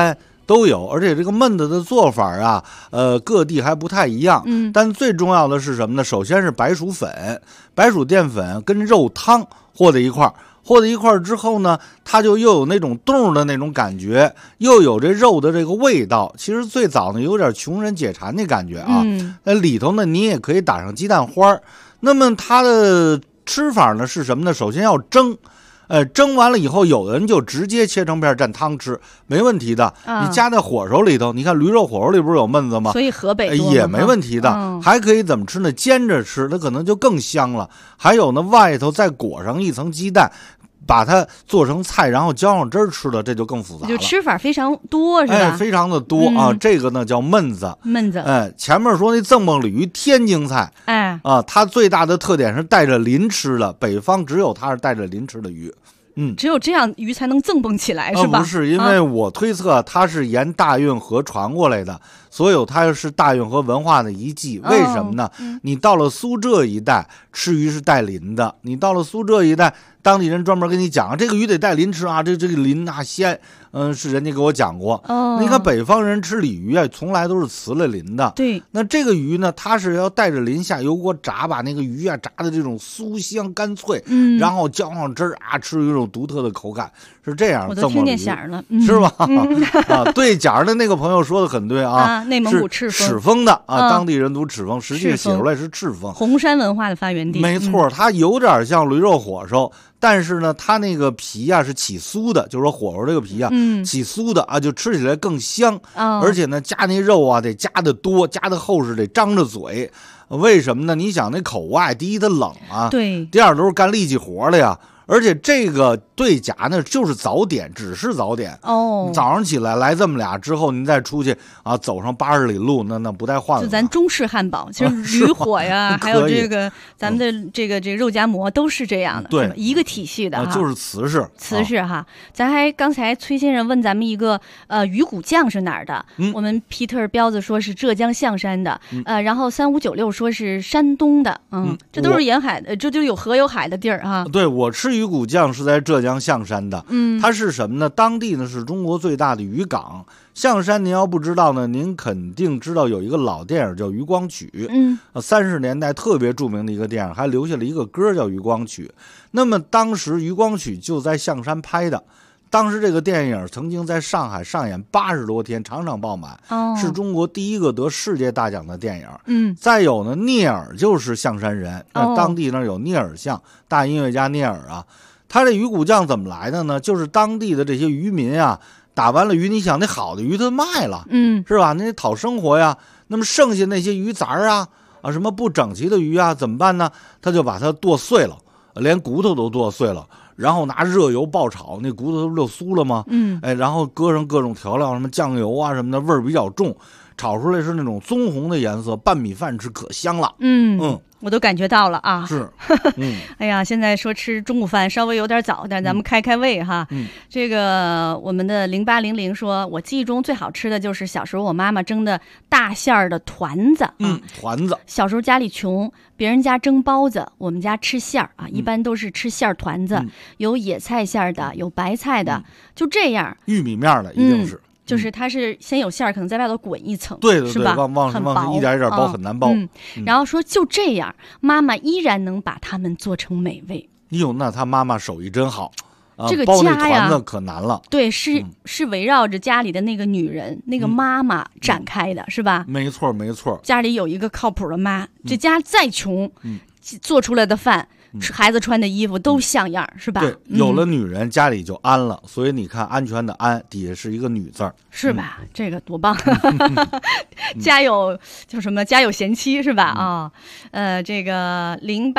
都有，而且这个焖子的做法啊，各地还不太一样。但最重要的是什么呢？首先是白薯粉、白薯淀粉跟肉汤和在一块儿之后呢，它就又有那种冻的那种感觉，又有这肉的这个味道。其实最早呢，有点穷人解馋的感觉啊。那里头呢，你也可以打上鸡蛋花。那么它的吃法呢是什么呢？首先要蒸。蒸完了以后，有的人就直接切成片蘸汤吃，没问题的。你加在火烧里头，你看驴肉火烧里不是有焖子吗？ 所以河北也没问题的。还可以怎么吃呢？煎着吃，它可能就更香了。还有呢，外头再裹上一层鸡蛋，把它做成菜，然后浇上汁儿吃的，这就更复杂了。 就吃法非常多，是吧？ 非常的多啊。这个呢叫焖子。前面说那赠梦鲤鱼天津菜，它最大的特点是带着鳞吃的，北方只有它是带着鳞吃的鱼。 只有这样鱼才能赠蹦起来，是吧？ 不是，因为我推测它是沿大运河传过来的，所以它是大运河文化的遗迹。为什么呢？你到了苏浙一带吃鱼是带鳞的，你到了苏浙一带，当地人专门跟你讲，这个鱼得带鳞吃啊，这个鳞啊鲜。是人家给我讲过。你看北方人吃鲤鱼啊，从来都是辞了鳞的。 对， 那这个鱼呢，它是要带着鳞下油锅炸，把那个鱼啊炸的这种酥香干脆，然后浇上汁儿啊，吃有一种独特的口感，是这样。 我都听见响了， 是吧？对，讲的那个朋友说的很对啊。 内蒙古赤峰的啊，当地人读赤峰，实际写出来是赤峰， 红山文化的发源地。 没错，它有点像驴肉火烧。但是呢，它那个皮啊是起酥的，就是说火烧这个皮啊，起酥的啊，就吃起来更香。而且呢，加那肉啊得加的多，加的厚实，得张着嘴。为什么呢？你想那口外，第一它冷啊， 对， 第二都是干力气活的呀。而且这个对夹呢，就是早点，只是早点早上起来来这么俩之后，您再出去啊，走上80里路，那不带换了。 就咱中式汉堡，其实驴火呀，还有这个咱们的这个肉夹馍都是这样的， 对， 一个体系的哈， 就是瓷式哈。咱还刚才崔先生问咱们一个鱼骨酱是哪儿的？我们 Peter 彪子说是浙江象山的，然后3596说是山东的，这都是沿海的，这就有河有海的地儿哈。 对，我吃鱼骨酱是在浙江象山的，它是什么呢？当地呢是中国最大的渔港。象山您要不知道呢，您肯定知道有一个老电影叫《渔光曲》，30年代特别著名的一个电影，还留下了一个歌叫《渔光曲》。那么当时《渔光曲》就在象山拍的。当时这个电影曾经在上海上演80多天，场场爆满，是中国第一个得世界大奖的电影。再有呢，聂耳就是象山人，当地那有聂耳巷，大音乐家聂耳啊。他这鱼骨酱怎么来的呢？就是当地的这些渔民啊，打完了鱼，你想那好的鱼他卖了，是吧？那得讨生活呀。那么剩下那些鱼杂啊，什么不整齐的鱼啊，怎么办呢？他就把它剁碎了，连骨头都剁碎了。然后拿热油爆炒，那骨头不就酥了吗？然后搁上各种调料，什么酱油啊什么的，味儿比较重，炒出来是那种棕红的颜色，拌米饭吃可香了。 我都感觉到了啊。 是， 哎呀，现在说吃中午饭稍微有点早，但咱们开胃哈。这个我们的0800说，我记忆中最好吃的就是小时候我妈妈蒸的大馅儿的团子。 团子。 小时候家里穷，别人家蒸包子，我们家吃馅儿啊，一般都是吃馅儿团子，有野菜馅儿的，有白菜的，就这样。 玉米面的一定是。 就是它是先有馅儿，可能在外头滚一层， 对， 是吧？ 往一点一点包，很难包。 然后说就这样，妈妈依然能把它们做成美味。 哟，那他妈妈手艺真好啊！ 这个包那家呀， 团子可难了。 对，是围绕着家里的那个女人，那个妈妈展开的，是吧？ 没错，没错。 家里有一个靠谱的妈，这家再穷，做出来的饭。孩子穿的衣服都像样，是吧？ 对，有了女人，家里就安了。所以你看，安全的安底下是一个女字儿， 是吧？这个多棒！家有叫什么？家有贤妻，是吧？这个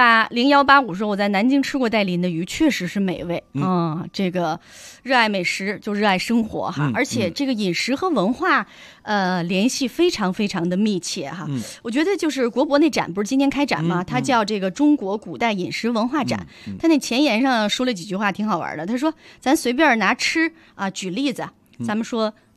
0185说，我在南京吃过带鳞的鱼，确实是美味。这个热爱美食就热爱生活哈，而且这个饮食和文化联系非常非常的密切哈。我觉得就是国博那展不是今年开展吗？它叫这个中国古代饮食文化展。他那前言上说了几句话挺好玩的，他说咱随便拿吃啊举例子，咱们说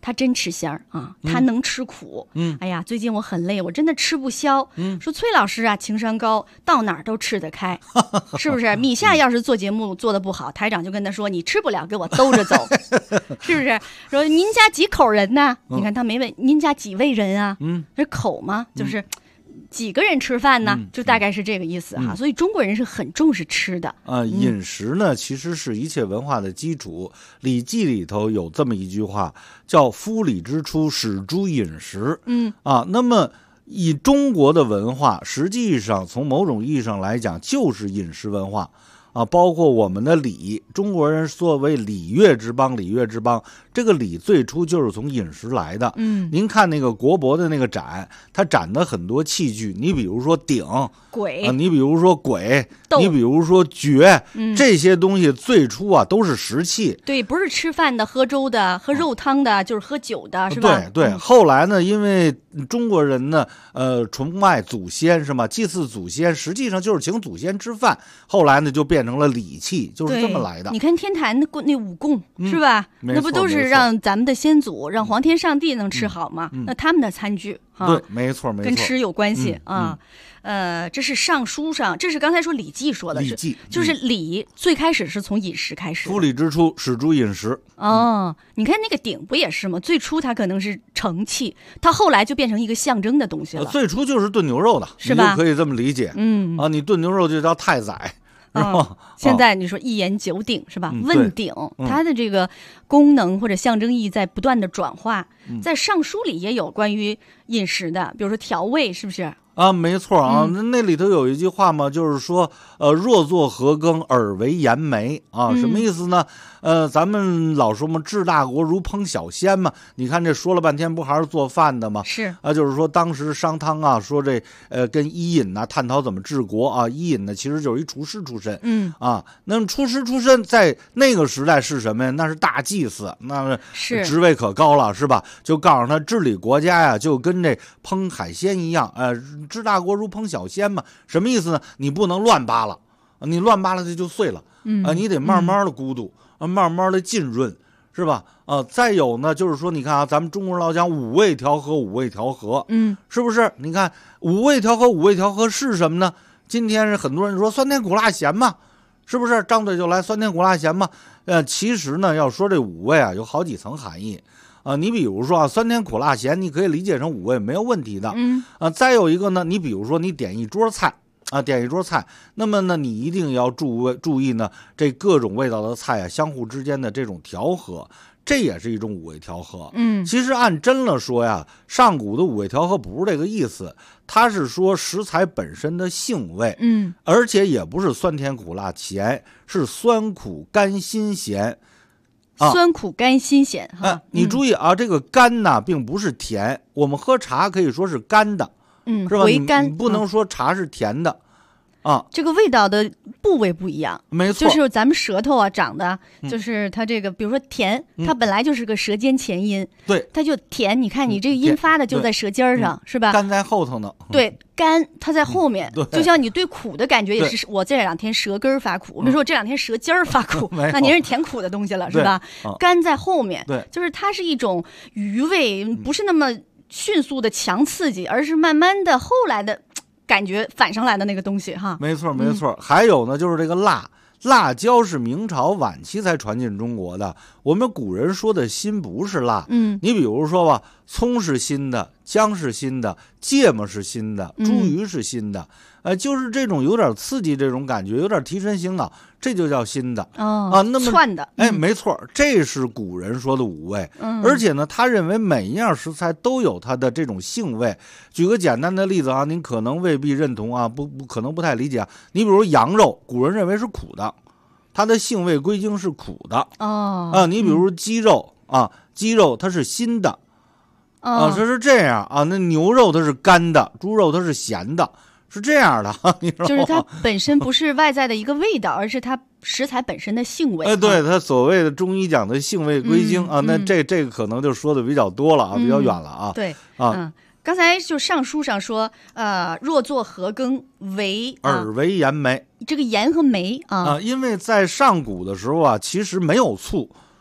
他真吃香啊，他能吃苦。哎呀，最近我很累，我真的吃不消。说崔老师啊，情商高，到哪儿都吃得开，是不是？米夏要是做节目做得不好，台长就跟他说：“你吃不了，给我兜着走。”是不是？说您家几口人呢？你看他没问您家几位人啊？这口吗？就是几个人吃饭呢？就大概是这个意思哈。所以中国人是很重视吃的饮食呢，其实是一切文化的基础。《礼记》里头有这么一句话，叫“夫礼之初，始诸饮食”。那么以中国的文化，实际上从某种意义上来讲，就是饮食文化。包括我们的礼，中国人作为礼乐之邦，这个礼最初就是从饮食来的。您看那个国博的那个展，它展的很多器具，你比如说鼎、 簋， 你比如说簋，你比如说爵，这些东西最初都是食器。 对，不是吃饭的、喝粥的、喝肉汤的，就是喝酒的，是吧？ 对。后来呢，因为中国人呢，崇拜祖先是吗？祭祀祖先，实际上就是请祖先吃饭。后来呢，就变成了礼器，就是这么来的。 你看天坛那五供是吧？那不都是让咱们的先祖，让皇天上帝能吃好吗？那他们的餐具对，没错， 跟吃有关系啊。这是尚书上，这是刚才说《礼记》说的， 礼记就是礼最开始是从饮食开始。 夫礼之初，始诸饮食。 你看那个鼎不也是吗？最初它可能是盛器，它后来就变成一个象征的东西了。 最初就是炖牛肉的， 是吧？ 你就可以这么理解。你炖牛肉就叫太宰。 现在你说一言九鼎是吧？问鼎，它的这个功能或者象征意义在不断的转化。在尚书里也有关于饮食的，比如说调味，是不是？ 没错啊，那里头有一句话嘛，就是说，若作何羹，尔为盐梅啊，什么意思呢？咱们老说嘛，治大国如烹小鲜嘛。你看这说了半天，不还是做饭的吗？ 是就是说当时商汤啊，说这跟伊尹呐探讨怎么治国啊。伊尹呢，其实就是一厨师出身，那么厨师出身在那个时代是什么呀？那是大祭司，那是职位可高了，是吧？就告诉他治理国家呀，就跟这烹海鲜一样，治大国如烹小鲜嘛。什么意思呢？你不能乱扒拉，你乱扒拉它就碎了，你得慢慢的咕嘟，慢慢的浸润，是吧？再有呢，就是说，你看啊，咱们中国人老讲五味调和，五味调和，是不是？你看五味调和，五味调和是什么呢？今天是很多人说酸甜苦辣咸嘛，是不是？张嘴就来酸甜苦辣咸嘛。其实呢，要说这五味啊，有好几层含义。你比如说酸甜苦辣咸，你可以理解成五味，没有问题的。再有一个呢，你比如说你点一桌菜。那么呢，你一定要注意呢，这各种味道的菜啊，相互之间的这种调和，这也是一种五味调和。其实按真了说呀，上古的五味调和不是这个意思，它是说食材本身的性味，而且也不是酸甜苦辣咸，是酸苦甘辛咸。 酸苦甘辛咸哈。 你注意啊，这个甘呢，并不是甜，我们喝茶可以说是甘的。是吧？ 回甘， 你不能说茶是甜的， 这个味道的部位不一样， 没错， 就是咱们舌头啊长的，就是它这个，比如说甜，它本来就是个舌尖前音， 对， 它就甜。你看你这个音发的就在舌尖上，是吧？ 甘在后头呢， 对，甘它在后面，就像你对苦的感觉也是，我这两天舌根发苦，比如说我这两天舌尖发苦，那您是甜苦的东西了，是吧？甘在后面， 对， 就是它是一种余味，不是那么迅速的强刺激，而是慢慢的后来的感觉反上来的那个东西哈。 没错。还有呢，就是这个辣椒是明朝晚期才传进中国的。我们古人说的辛不是辣，你比如说吧，葱是辛的，姜是辛的，芥末是辛的，茱萸是辛的，就是这种有点刺激，这种感觉有点提神醒脑，这就叫辛的那么窜的， 没错，这是古人说的五味。而且呢，他认为每一样食材都有它的这种性味。举个简单的例子啊，您可能未必认同啊，可能不太理解啊。你比如羊肉，古人认为是苦的，它的性味归经是苦的你比如鸡肉鸡肉它是辛的它是这样那牛肉它是干的，猪肉它是咸的，是这样的你知道吗？ 就是它本身不是外在的一个味道，而是它食材本身的性味。 对，它所谓的中医讲的性味归经那这个可能就说的比较多了比较远了对刚才就上书上说若作何羹，为尔为盐梅。 这个盐和梅因为在上古的时候其实没有醋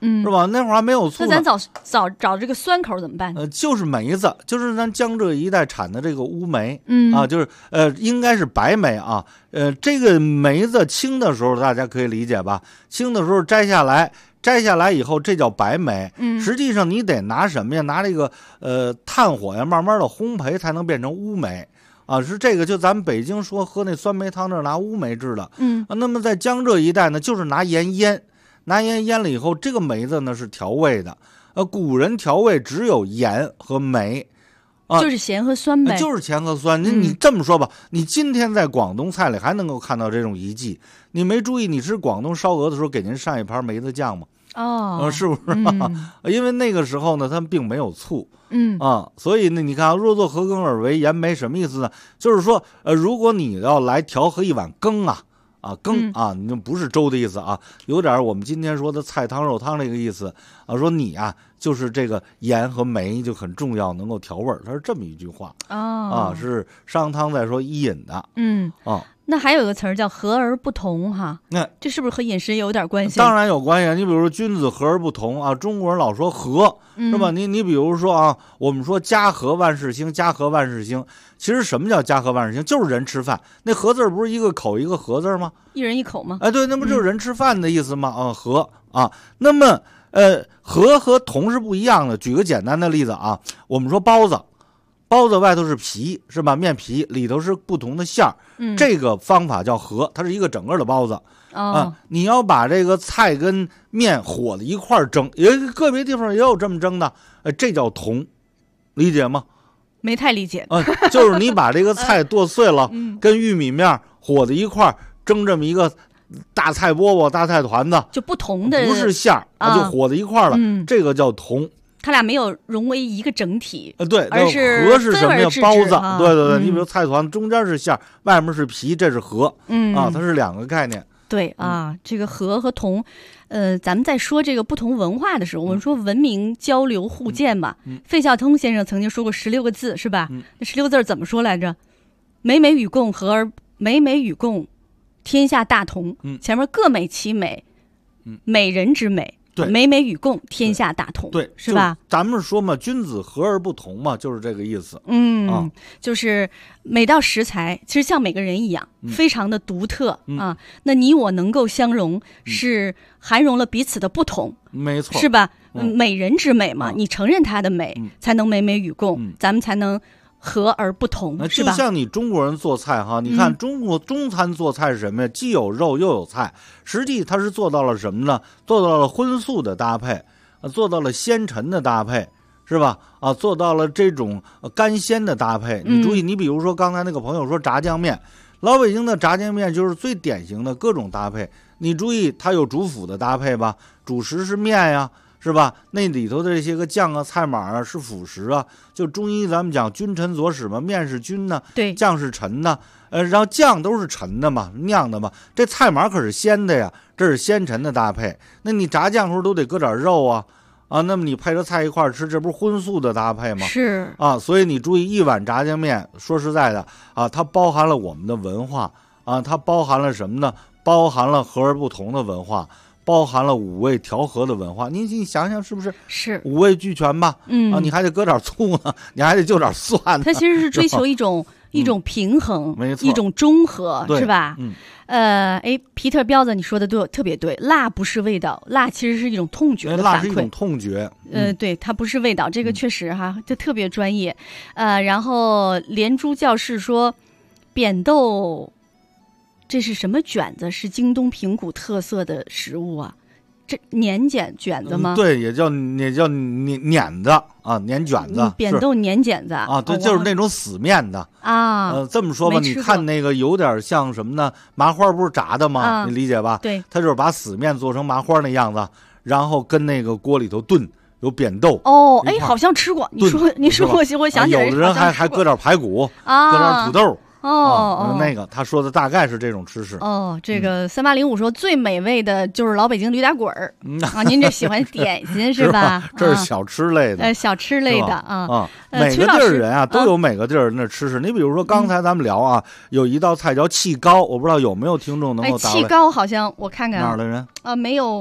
是吧？那会儿还没有醋呢。 那咱找这个酸口怎么办？ 就是梅子，就是咱江浙一带产的这个乌梅，就是应该是白梅啊。这个梅子青的时候大家可以理解吧？青的时候摘下来以后，这叫白梅。实际上你得拿什么呀？拿这个炭火呀，慢慢的烘焙才能变成乌梅。啊，是这个，就咱们北京说喝那酸梅汤，那拿乌梅制的。那么在江浙一带呢，就是拿盐腌了以后，这个梅子呢是调味的。古人调味只有盐和梅， 就是咸和酸呗， 就是咸和酸。你这么说吧，你今天在广东菜里还能够看到这种遗迹。你没注意，你吃广东烧鹅的时候，给您上一盘梅子酱吗？是不是？因为那个时候呢，他们并没有醋。所以呢，你看若作何羹而为盐梅，什么意思呢？就是说，如果你要来调和一碗羹你就不是粥的意思啊，有点我们今天说的菜汤肉汤这个意思啊。说你啊，就是这个盐和梅就很重要，能够调味儿，它是这么一句话是商汤在说伊尹的。 那还有一个词儿叫和而不同哈，这是不是和饮食有点关系？ 当然有关系。你比如说君子和而不同啊，中国人老说和，是吧？你比如说啊，我们说家和万事兴，家和万事兴。其实什么叫家和万事兴？就是人吃饭。那和字不是一个口一个和字吗？ 一人一口吗？ 对，那不就是人吃饭的意思吗？和啊。那么和和同是不一样的。举个简单的例子啊，我们说包子外头是皮，是吧？面皮里头是不同的馅儿，这个方法叫和，它是一个整个的包子。你要把这个菜跟面和在一块儿蒸，个别地方也有这么蒸的，这叫同，理解吗？ 没太理解。 就是你把这个菜剁碎了，跟玉米面和在一块儿蒸这么一个大菜饽饽、大菜团子， 就不同的， 不是馅儿就和在一块儿了，这个叫同。 它俩没有融为一个整体， 对， 而是和是什么呀？包子，对，你比如菜团中间是馅，外面是皮，这是和，它是两个概念。 对啊，这个和和同，咱们在说这个不同文化的时候，我们说文明交流互鉴嘛。费孝通先生曾经说过16个字，是吧？那16个字怎么说来着？美美与共，和而美美与共，天下大同。前面各美其美，美人之美。 对， 美美与共，天下大同， 对， 是吧？ 咱们说嘛，君子和而不同嘛，就是这个意思。 就是每道食材，其实像每个人一样，非常的独特啊。那你我能够相融，是含容了彼此的不同， 没错， 是吧？美人之美嘛，你承认它的美，才能美美与共，咱们才能和而不同，是吧？ 就像你中国人做菜哈，你看中国中餐做菜是什么呀？既有肉又有菜，实际它是做到了什么呢？做到了荤素的搭配，做到了鲜陈的搭配，是吧？做到了这种干鲜的搭配。你注意，你比如说刚才那个朋友说炸酱面，老北京的炸酱面就是最典型的各种搭配。你注意，它有主辅的搭配吧？主食是面呀。是吧？那里头的这些个酱啊、菜码啊是辅食啊。就中医咱们讲君臣佐使嘛，面是君呢， 对， 酱是臣呢。然后酱都是陈的嘛，酿的嘛。这菜码可是鲜的呀，这是鲜陈的搭配。那你炸酱时候都得搁点肉啊，那么你配着菜一块吃，这不是荤素的搭配吗？ 是所以你注意，一碗炸酱面，说实在的它包含了我们的文化它包含了什么呢？包含了和而不同的文化。包含了五味调和的文化，你想想是不是？ 是五味俱全吧？你还得搁点醋呢，你还得就点蒜呢。 它其实是追求一种平衡， 没错， 一种中和，是吧？皮特彪子，你说的特别对，辣不是味道，辣其实是一种痛觉的反馈， 辣是一种痛觉。 对，它不是味道，这个确实哈，就特别专业。然后连珠教士说，扁豆。这是什么卷子？是京东平谷特色的食物啊？这年卷子吗？ 对，也叫碾子年卷子， 扁豆年卷子对，就是那种死面的这么说吧，你看那个有点像什么呢？麻花不是炸的吗？你理解吧？ 对， 它就是把死面做成麻花那样子，然后跟那个锅里头炖。有扁豆好像吃过。你说我想起来， 有的人还搁点排骨，搁点土豆。那个他说的大概是这种吃食。 这个3805说最美味的就是老北京驴打滚儿您这喜欢点心是吧？ 这是小吃类的， 小吃类的每个地儿人都有每个地儿那吃食。你比如说刚才咱们聊有一道菜叫气糕，我不知道有没有听众能够答。 气糕好像我看看哪儿的人没有。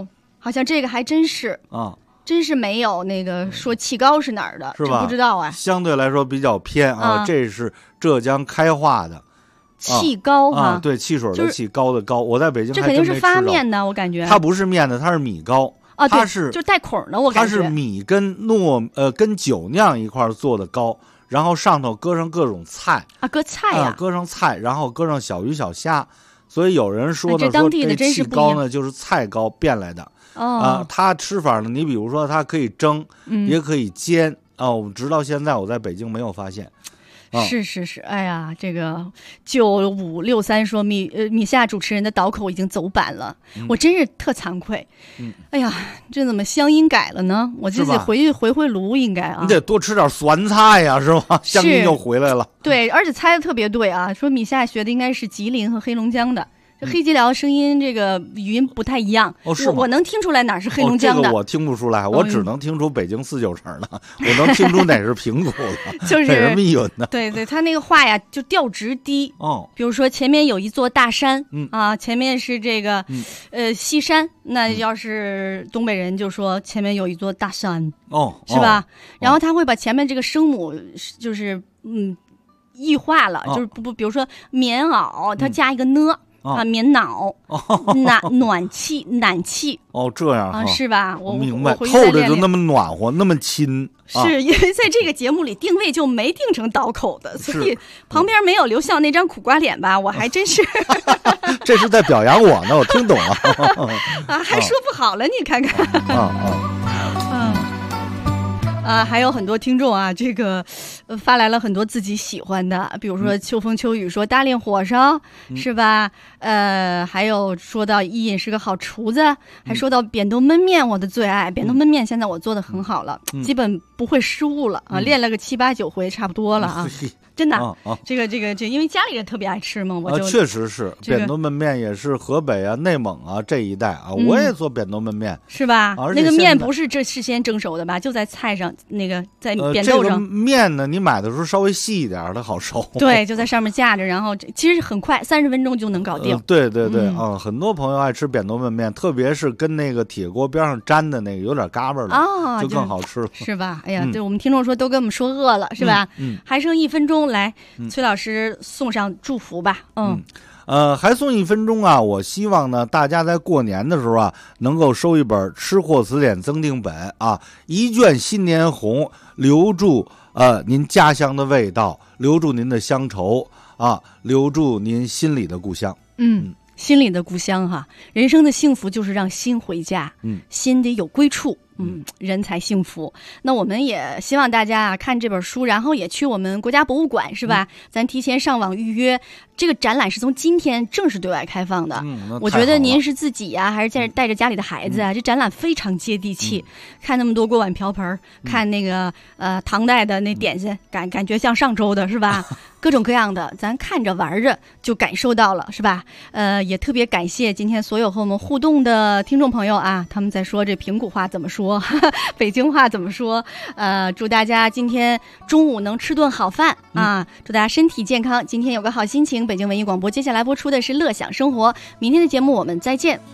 好像这个还真是啊。 真是没有那个说气高是哪儿的， 是吧？ 不知道啊。 相对来说比较偏啊，这是浙江开化的气高啊，对，汽水的气，高的高。我在北京这肯定是发面的，我感觉它不是面的，它是米糕啊， 它是就带孔的，我感觉它是米跟跟酒酿一块做的糕，然后上头搁上各种菜啊，搁菜呀， 搁上菜，然后搁上小鱼小虾，所以有人说呢， 这当地的真是气糕呢就是菜糕变来的。它吃法呢，你比如说它可以蒸，也可以煎直到现在我在北京没有发现。 是，哎呀，这个9563说米夏主持人的倒口已经走板了，我真是特惭愧。哎呀，这怎么乡音改了呢？我自己回炉应该啊。 你得多吃点酸菜呀，是吧？乡音又回来了。 对，而且猜的特别对啊，说米夏学的应该是吉林和黑龙江的。黑吉辽声音这个语音不太一样，我能听出来哪是黑龙江的。 这个我听不出来，我只能听出北京4、9成的，我能听出哪是平谷的， 就是哪是密云的。 对，他那个话呀就调值低。比如说前面有一座大山，前面是这个西山，那要是东北人就说前面有一座大山，是吧？然后他会把前面这个声母就是异化了，就是比如说棉袄，他加一个呢。棉袄，暖气， 这样啊，是吧？我明白，透着就那么暖和，那么亲。 是因为在这个节目里定位就没定成倒口的，所以旁边没有刘笑那张苦瓜脸吧？我还真是， 这是在表扬我呢，我听懂了还说不好了，你看看还有很多听众啊，这个发来了很多自己喜欢的，比如说秋风秋雨说大令火烧，是吧？还有说到伊尹是个好厨子，还说到扁豆焖面，我的最爱。扁豆焖面现在我做的很好了，基本不会失误了啊，练了个7、8、9回差不多了啊。真的，这因为家里人特别爱吃嘛，我就确实是扁豆焖面也是河北啊、内蒙啊这一带啊，我也做扁豆焖面， 是吧？那个面不是事先蒸熟的吧？就在菜上，那个在扁豆上。 这个面呢，你买的时候稍微细一点，它好熟。 对，就在上面架着，然后其实很快，30分钟就能搞定。 对很多朋友爱吃扁豆焖面，特别是跟那个铁锅边上沾的那个有点嘎巴的就更好吃了， 是吧？哎呀，对我们听众说都跟我们说饿了，是吧？还剩1分钟，来，崔老师送上祝福吧。 还送1分钟啊！我希望呢，大家在过年的时候啊，能够收一本《吃货词典》增订本啊，一卷新年红，留住您家乡的味道，留住您的乡愁啊，留住您心里的故乡。 心里的故乡哈，人生的幸福就是让心回家，心得有归处。人才幸福。那我们也希望大家看这本书，然后也去我们国家博物馆，是吧？咱提前上网预约。这个展览是从今天正式对外开放的。我觉得您是自己呀，还是带着家里的孩子啊？这展览非常接地气，看那么多锅碗瓢盆，看那个唐代的那点心，感觉像上周的是吧？各种各样的，咱看着玩着就感受到了，是吧？也特别感谢今天所有和我们互动的听众朋友啊，他们在说这平谷话怎么说，北京话怎么说。祝大家今天中午能吃顿好饭啊！祝大家身体健康，今天有个好心情。北京文艺广播接下来播出的是乐享生活，明天的节目我们再见。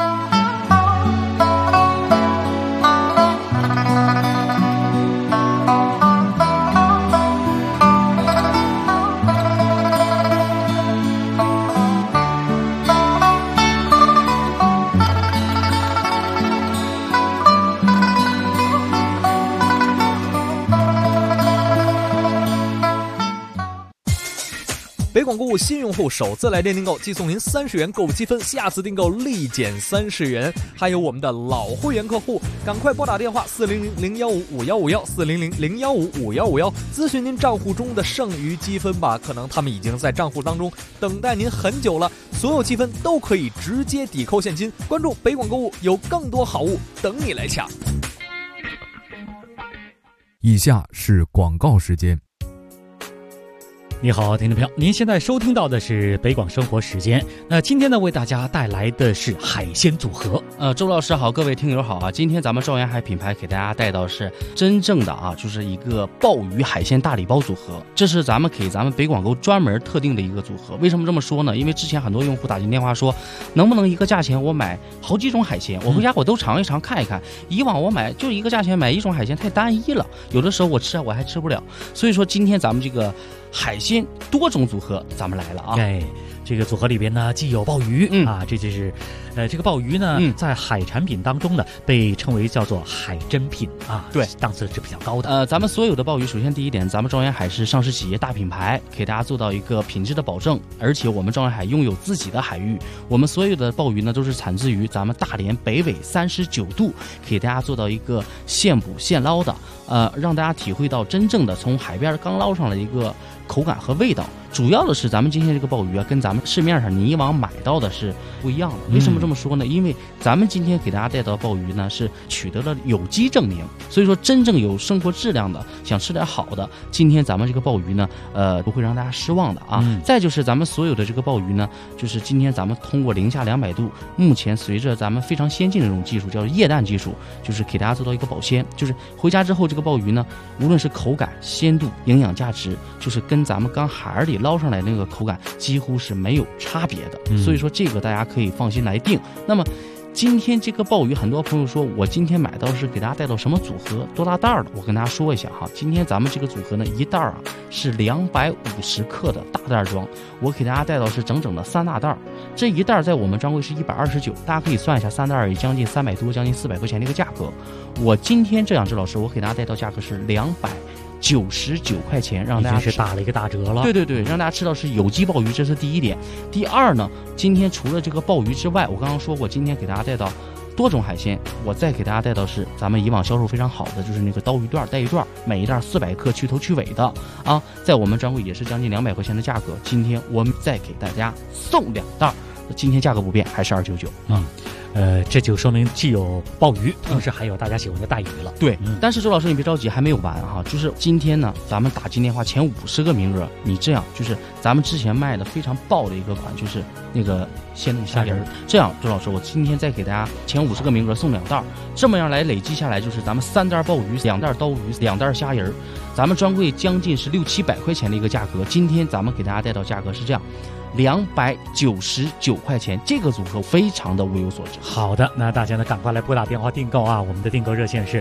北广购物新用户首次来电订购即送您30元购物积分，下次订购立减30元。还有我们的老会员客户，赶快拨打电话400-015-5151，400-015-5151，咨询您账户中的剩余积分吧。可能他们已经在账户当中等待您很久了，所有积分都可以直接抵扣现金。关注北广购物，有更多好物等你来抢。 以下是广告时间。 你好，听众朋友，您现在收听到的是北广生活时间。那今天呢，为大家带来的是海鲜组合。 周老师好，各位听友好啊！今天咱们兆元海品牌给大家带到是真正的啊，就是一个鲍鱼海鲜大礼包组合。这是咱们给咱们北广购专门特定的一个组合。为什么这么说呢？因为之前很多用户打进电话说，能不能一个价钱我买好几种海鲜，我回家我都尝一尝看一看。以往我买就一个价钱买一种海鲜太单一了，有的时候我吃我还吃不了。所以说今天咱们这个海鲜多种组合咱们来了啊！ 哎，这个组合里边呢，既有鲍鱼这就是这个鲍鱼呢，在海产品当中呢，被称为叫做海珍品啊， 对， 档次是比较高的。 咱们所有的鲍鱼，首先第一点，咱们兆元海是上市企业大品牌，给大家做到一个品质的保证，而且我们兆元海拥有自己的海域，我们所有的鲍鱼呢都是产自于咱们大连北纬39度，给大家做到一个现捕现捞的，让大家体会到真正的从海边刚捞上来的一个口感和味道。主要的是咱们今天这个鲍鱼啊，跟咱们市面上你以往买到的是不一样的。为什么这么说呢？因为咱们今天给大家带到鲍鱼呢，是取得了有机证明，所以说真正有生活质量的，想吃点好的，今天咱们这个鲍鱼呢，不会让大家失望的啊。再就是咱们所有的这个鲍鱼呢，就是今天咱们通过零下200度，目前随着咱们非常先进的这种技术，叫液氮技术，就是给大家做到一个保鲜，就是回家之后这个鲍鱼呢，无论是口感、鲜度、营养价值，就是跟咱们刚海里捞上来那个口感几乎是没有差别的，所以说这个大家可以放心来定。那么今天这个鲍鱼，很多朋友说我今天买到是给大家带到什么组合，多大袋的？我跟大家说一下哈，今天咱们这个组合呢，一袋啊是250克的大袋装，我给大家带到是整整的3大袋，这一袋在我们专柜是129，大家可以算一下，3袋也将近300多，将近400块钱的一个价格。我今天这样，周老师，我给大家带到价格是299块钱，让大家已经是打了一个大折了。 对，让大家吃到是有机鲍鱼，这是第一点。第二呢，今天除了这个鲍鱼之外，我刚刚说过，今天给大家带到多种海鲜，我再给大家带到是咱们以往销售非常好的，就是那个刀鱼段带鱼段，每一袋400克，去头去尾的啊，在我们专柜也是将近200块钱的价格。今天我们再给大家送2袋，今天价格不变，还是299。 这就说明既有鲍鱼，同时还有大家喜欢的带鱼了。 对，但是周老师你别着急，还没有完哈，就是今天呢，咱们打进电话前50个名额，你这样就是咱们之前卖的非常爆的一个款，就是那个鲜嫩虾仁。这样，周老师，我今天再给大家前50个名额送2袋，这么样来累积下来，就是咱们3袋鲍鱼、2袋刀鱼、2袋虾仁，咱们专柜将近是600-700块钱的一个价格，今天咱们给大家带到价格是这样。299块钱，这个组合非常的物有所值。 好的，那大家呢赶快来拨打电话订购啊！我们的订购热线是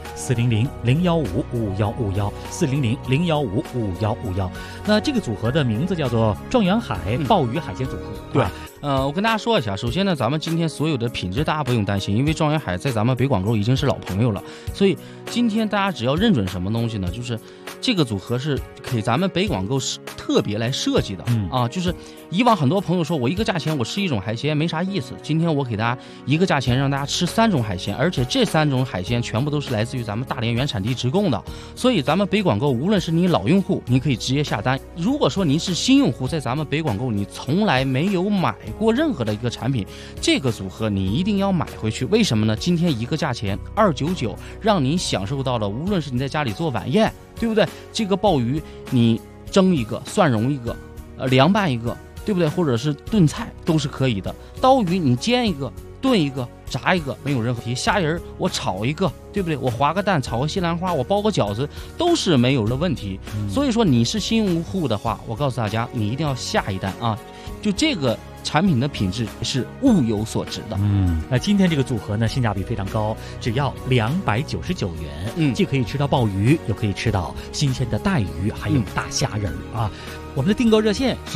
400-015-5151，400-015-5151。那这个组合的名字叫做状元海鲍鱼海鲜组合。 对。我跟大家说一下，首先呢，咱们今天所有的品质大家不用担心，因为状元海在咱们北广购已经是老朋友了，所以今天大家只要认准什么东西呢，就是这个组合是给咱们北广购是特别来设计的就是以往很多朋友说我一个价钱我吃一种海鲜没啥意思，今天我给大家一个价钱让大家吃3种海鲜，而且这3种海鲜全部都是来自于咱们大连原产地直供的，所以咱们北广购无论是你老用户，你可以直接下单。如果说您是新用户，在咱们北广购你从来没有买过任何的一个产品，这个组合你一定要买回去。为什么呢？今天一个价钱299，让你享受到了，无论是你在家里做晚宴，对不对？这个鲍鱼你蒸一个，蒜蓉一个，凉拌一个，对不对？或者是炖菜都是可以的。刀鱼你煎一个，炖一个，炸一个，没有任何问题。虾仁我炒一个，对不对？我划个蛋，炒个西兰花，我包个饺子，都是没有的问题。所以说你是新用户的话，我告诉大家，你一定要下一单啊！就这个产品的品质是物有所值的。 那今天这个组合呢，性价比非常高，只要299元，既可以吃到鲍鱼，又可以吃到新鲜的带鱼，还有大虾仁啊。我们的订购热线是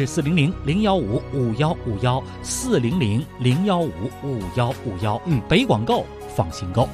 400-015-5151，400-015-5151。北广购，放心购。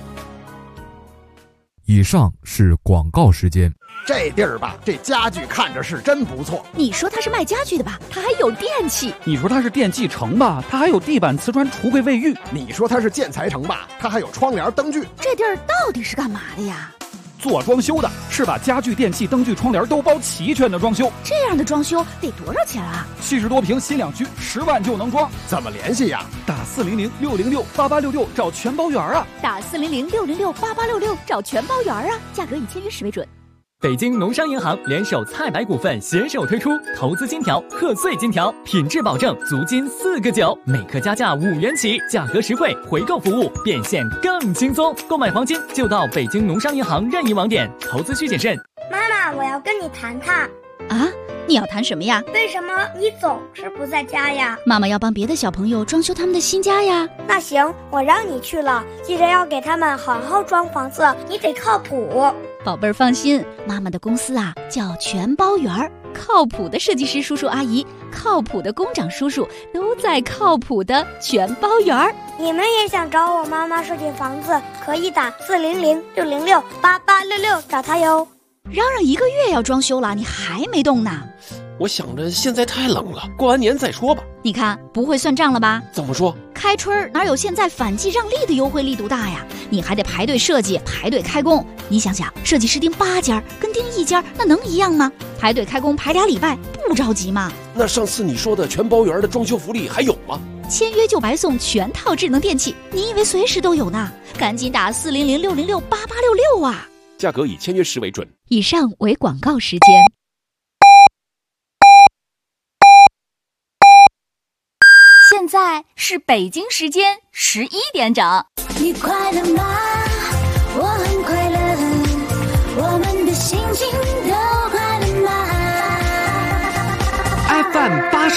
以上是广告时间。 这地儿吧，这家具看着是真不错。 你说它是卖家具的吧，它还有电器。 你说它是电器城吧，它还有地板、瓷砖、橱柜、卫浴。 你说它是建材城吧，它还有窗帘、灯具。 这地儿到底是干嘛的呀？ 做装修的，是把家具、电器、灯具、窗帘都包齐全的装修。 这样的装修得多少钱啊 ？70多平新两居，10万就能装。 怎么联系呀？ 打400-606-8866找全包圆啊！ 打400-606-8866找全包圆啊！价格以签约时为准。 北京农商银行联手菜百股份携手推出投资金条、贺岁金条，品质保证，足金4个9，每克加价5元起，价格实惠，回购服务变现更轻松。购买黄金就到北京农商银行任意网点，投资需谨慎。 妈妈，我要跟你谈谈。 啊，你要谈什么呀？ 为什么你总是不在家呀？ 妈妈要帮别的小朋友装修他们的新家呀。 那行，我让你去了，记着要给他们好好装房子，你得靠谱。 宝贝儿放心，妈妈的公司啊叫全包园儿，靠谱的设计师叔叔阿姨，靠谱的工长叔叔都在靠谱的全包园儿。 你们也想找我妈妈设计房子，可以打400-606-8866找她哟。 嚷嚷1个月要装修了，你还没动呢？ 我想着现在太冷了，过完年再说吧。 你看不会算账了吧？ 怎么说？ 开春哪有现在反季让利的优惠力度大呀？你还得排队设计，排队开工。你想想，设计师订8家跟订1家那能一样吗？排队开工排2礼拜，不着急吗？ 那上次你说的全包园的装修福利还有吗？ 签约就白送全套智能电器，你以为随时都有呢？赶紧打400-606-8866啊！ 价格以签约时为准。 以上为广告时间。 现在是北京时间11点整。 你快乐吗？我很快乐，我们的心情都快乐吗 ？FM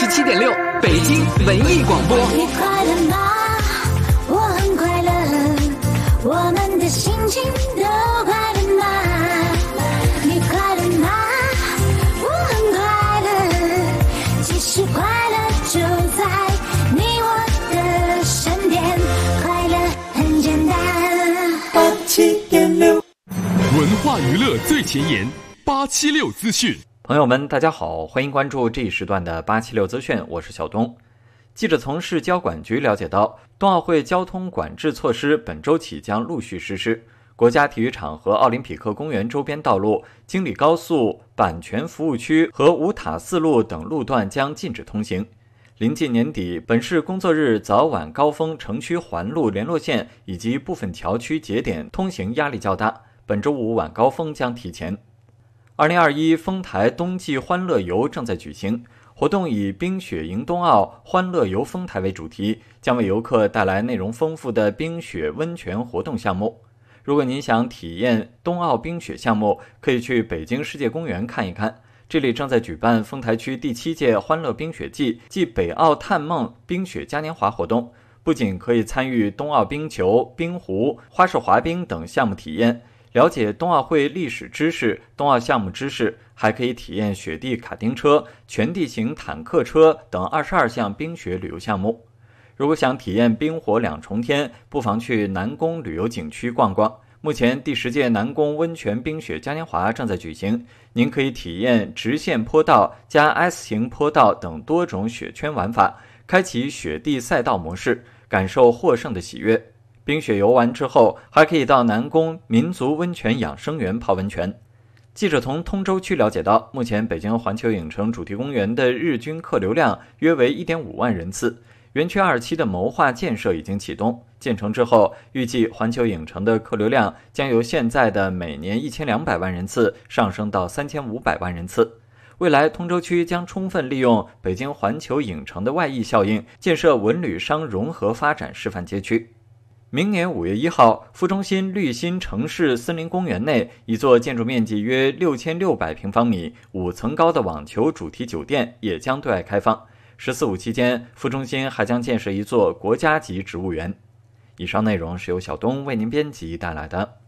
87.6，北京文艺广播。 你快乐吗？我很快乐，我们的心情都快乐吗？你快乐吗？我很快乐，其实快乐就在你我的身边，快乐很简单。87.6， 文化娱乐最前沿，876资讯。 朋友们，大家好，欢迎关注这一时段的876资讯，我是小东。记者从市交管局了解到，冬奥会交通管制措施本周起将陆续实施。国家体育场和奥林匹克公园周边道路、京礼高速、版权服务区和五塔四路等路段将禁止通行。临近年底，本市工作日早晚高峰城区环路联络线以及部分桥区节点通行压力较大，本周五晚高峰将提前。2021丰台冬季欢乐游正在举行，活动以冰雪迎冬奥、欢乐游丰台为主题，将为游客带来内容丰富的冰雪温泉活动项目。如果您想体验冬奥冰雪项目，可以去北京世界公园看一看。这里正在举办丰台区第7届欢乐冰雪季暨北奥探梦冰雪嘉年华活动，不仅可以参与冬奥冰球、冰壶、花式滑冰等项目体验，了解冬奥会历史知识、冬奥项目知识，还可以体验雪地卡丁车、全地形坦克车等22项冰雪旅游项目。如果想体验冰火2重天，不妨去南宫旅游景区逛逛。目前第10届南宫温泉冰雪嘉年华正在举行，您可以体验直线坡道加 S 型坡道等多种雪圈玩法，开启雪地赛道模式，感受获胜的喜悦。冰雪游完之后，还可以到南宫民族温泉养生园泡温泉。记者从通州区了解到，目前北京环球影城主题公园的日均客流量约为 1.5 万人次。园区2期的谋划建设已经启动，建成之后，预计环球影城的客流量将由现在的每年1200万人次上升到3500万人次。未来通州区将充分利用北京环球影城的外溢效应，建设文旅商融合发展示范街区。明年5月1号，副中心绿心城市森林公园内，一座建筑面积约6600平方米、5层高的网球主题酒店也将对外开放。14-5期间，副中心还将建设一座国家级植物园。以上内容是由小东为您编辑带来的。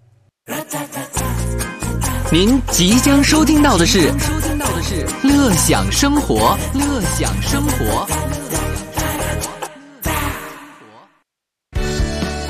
您即将收听到的是乐享生活，乐享生活。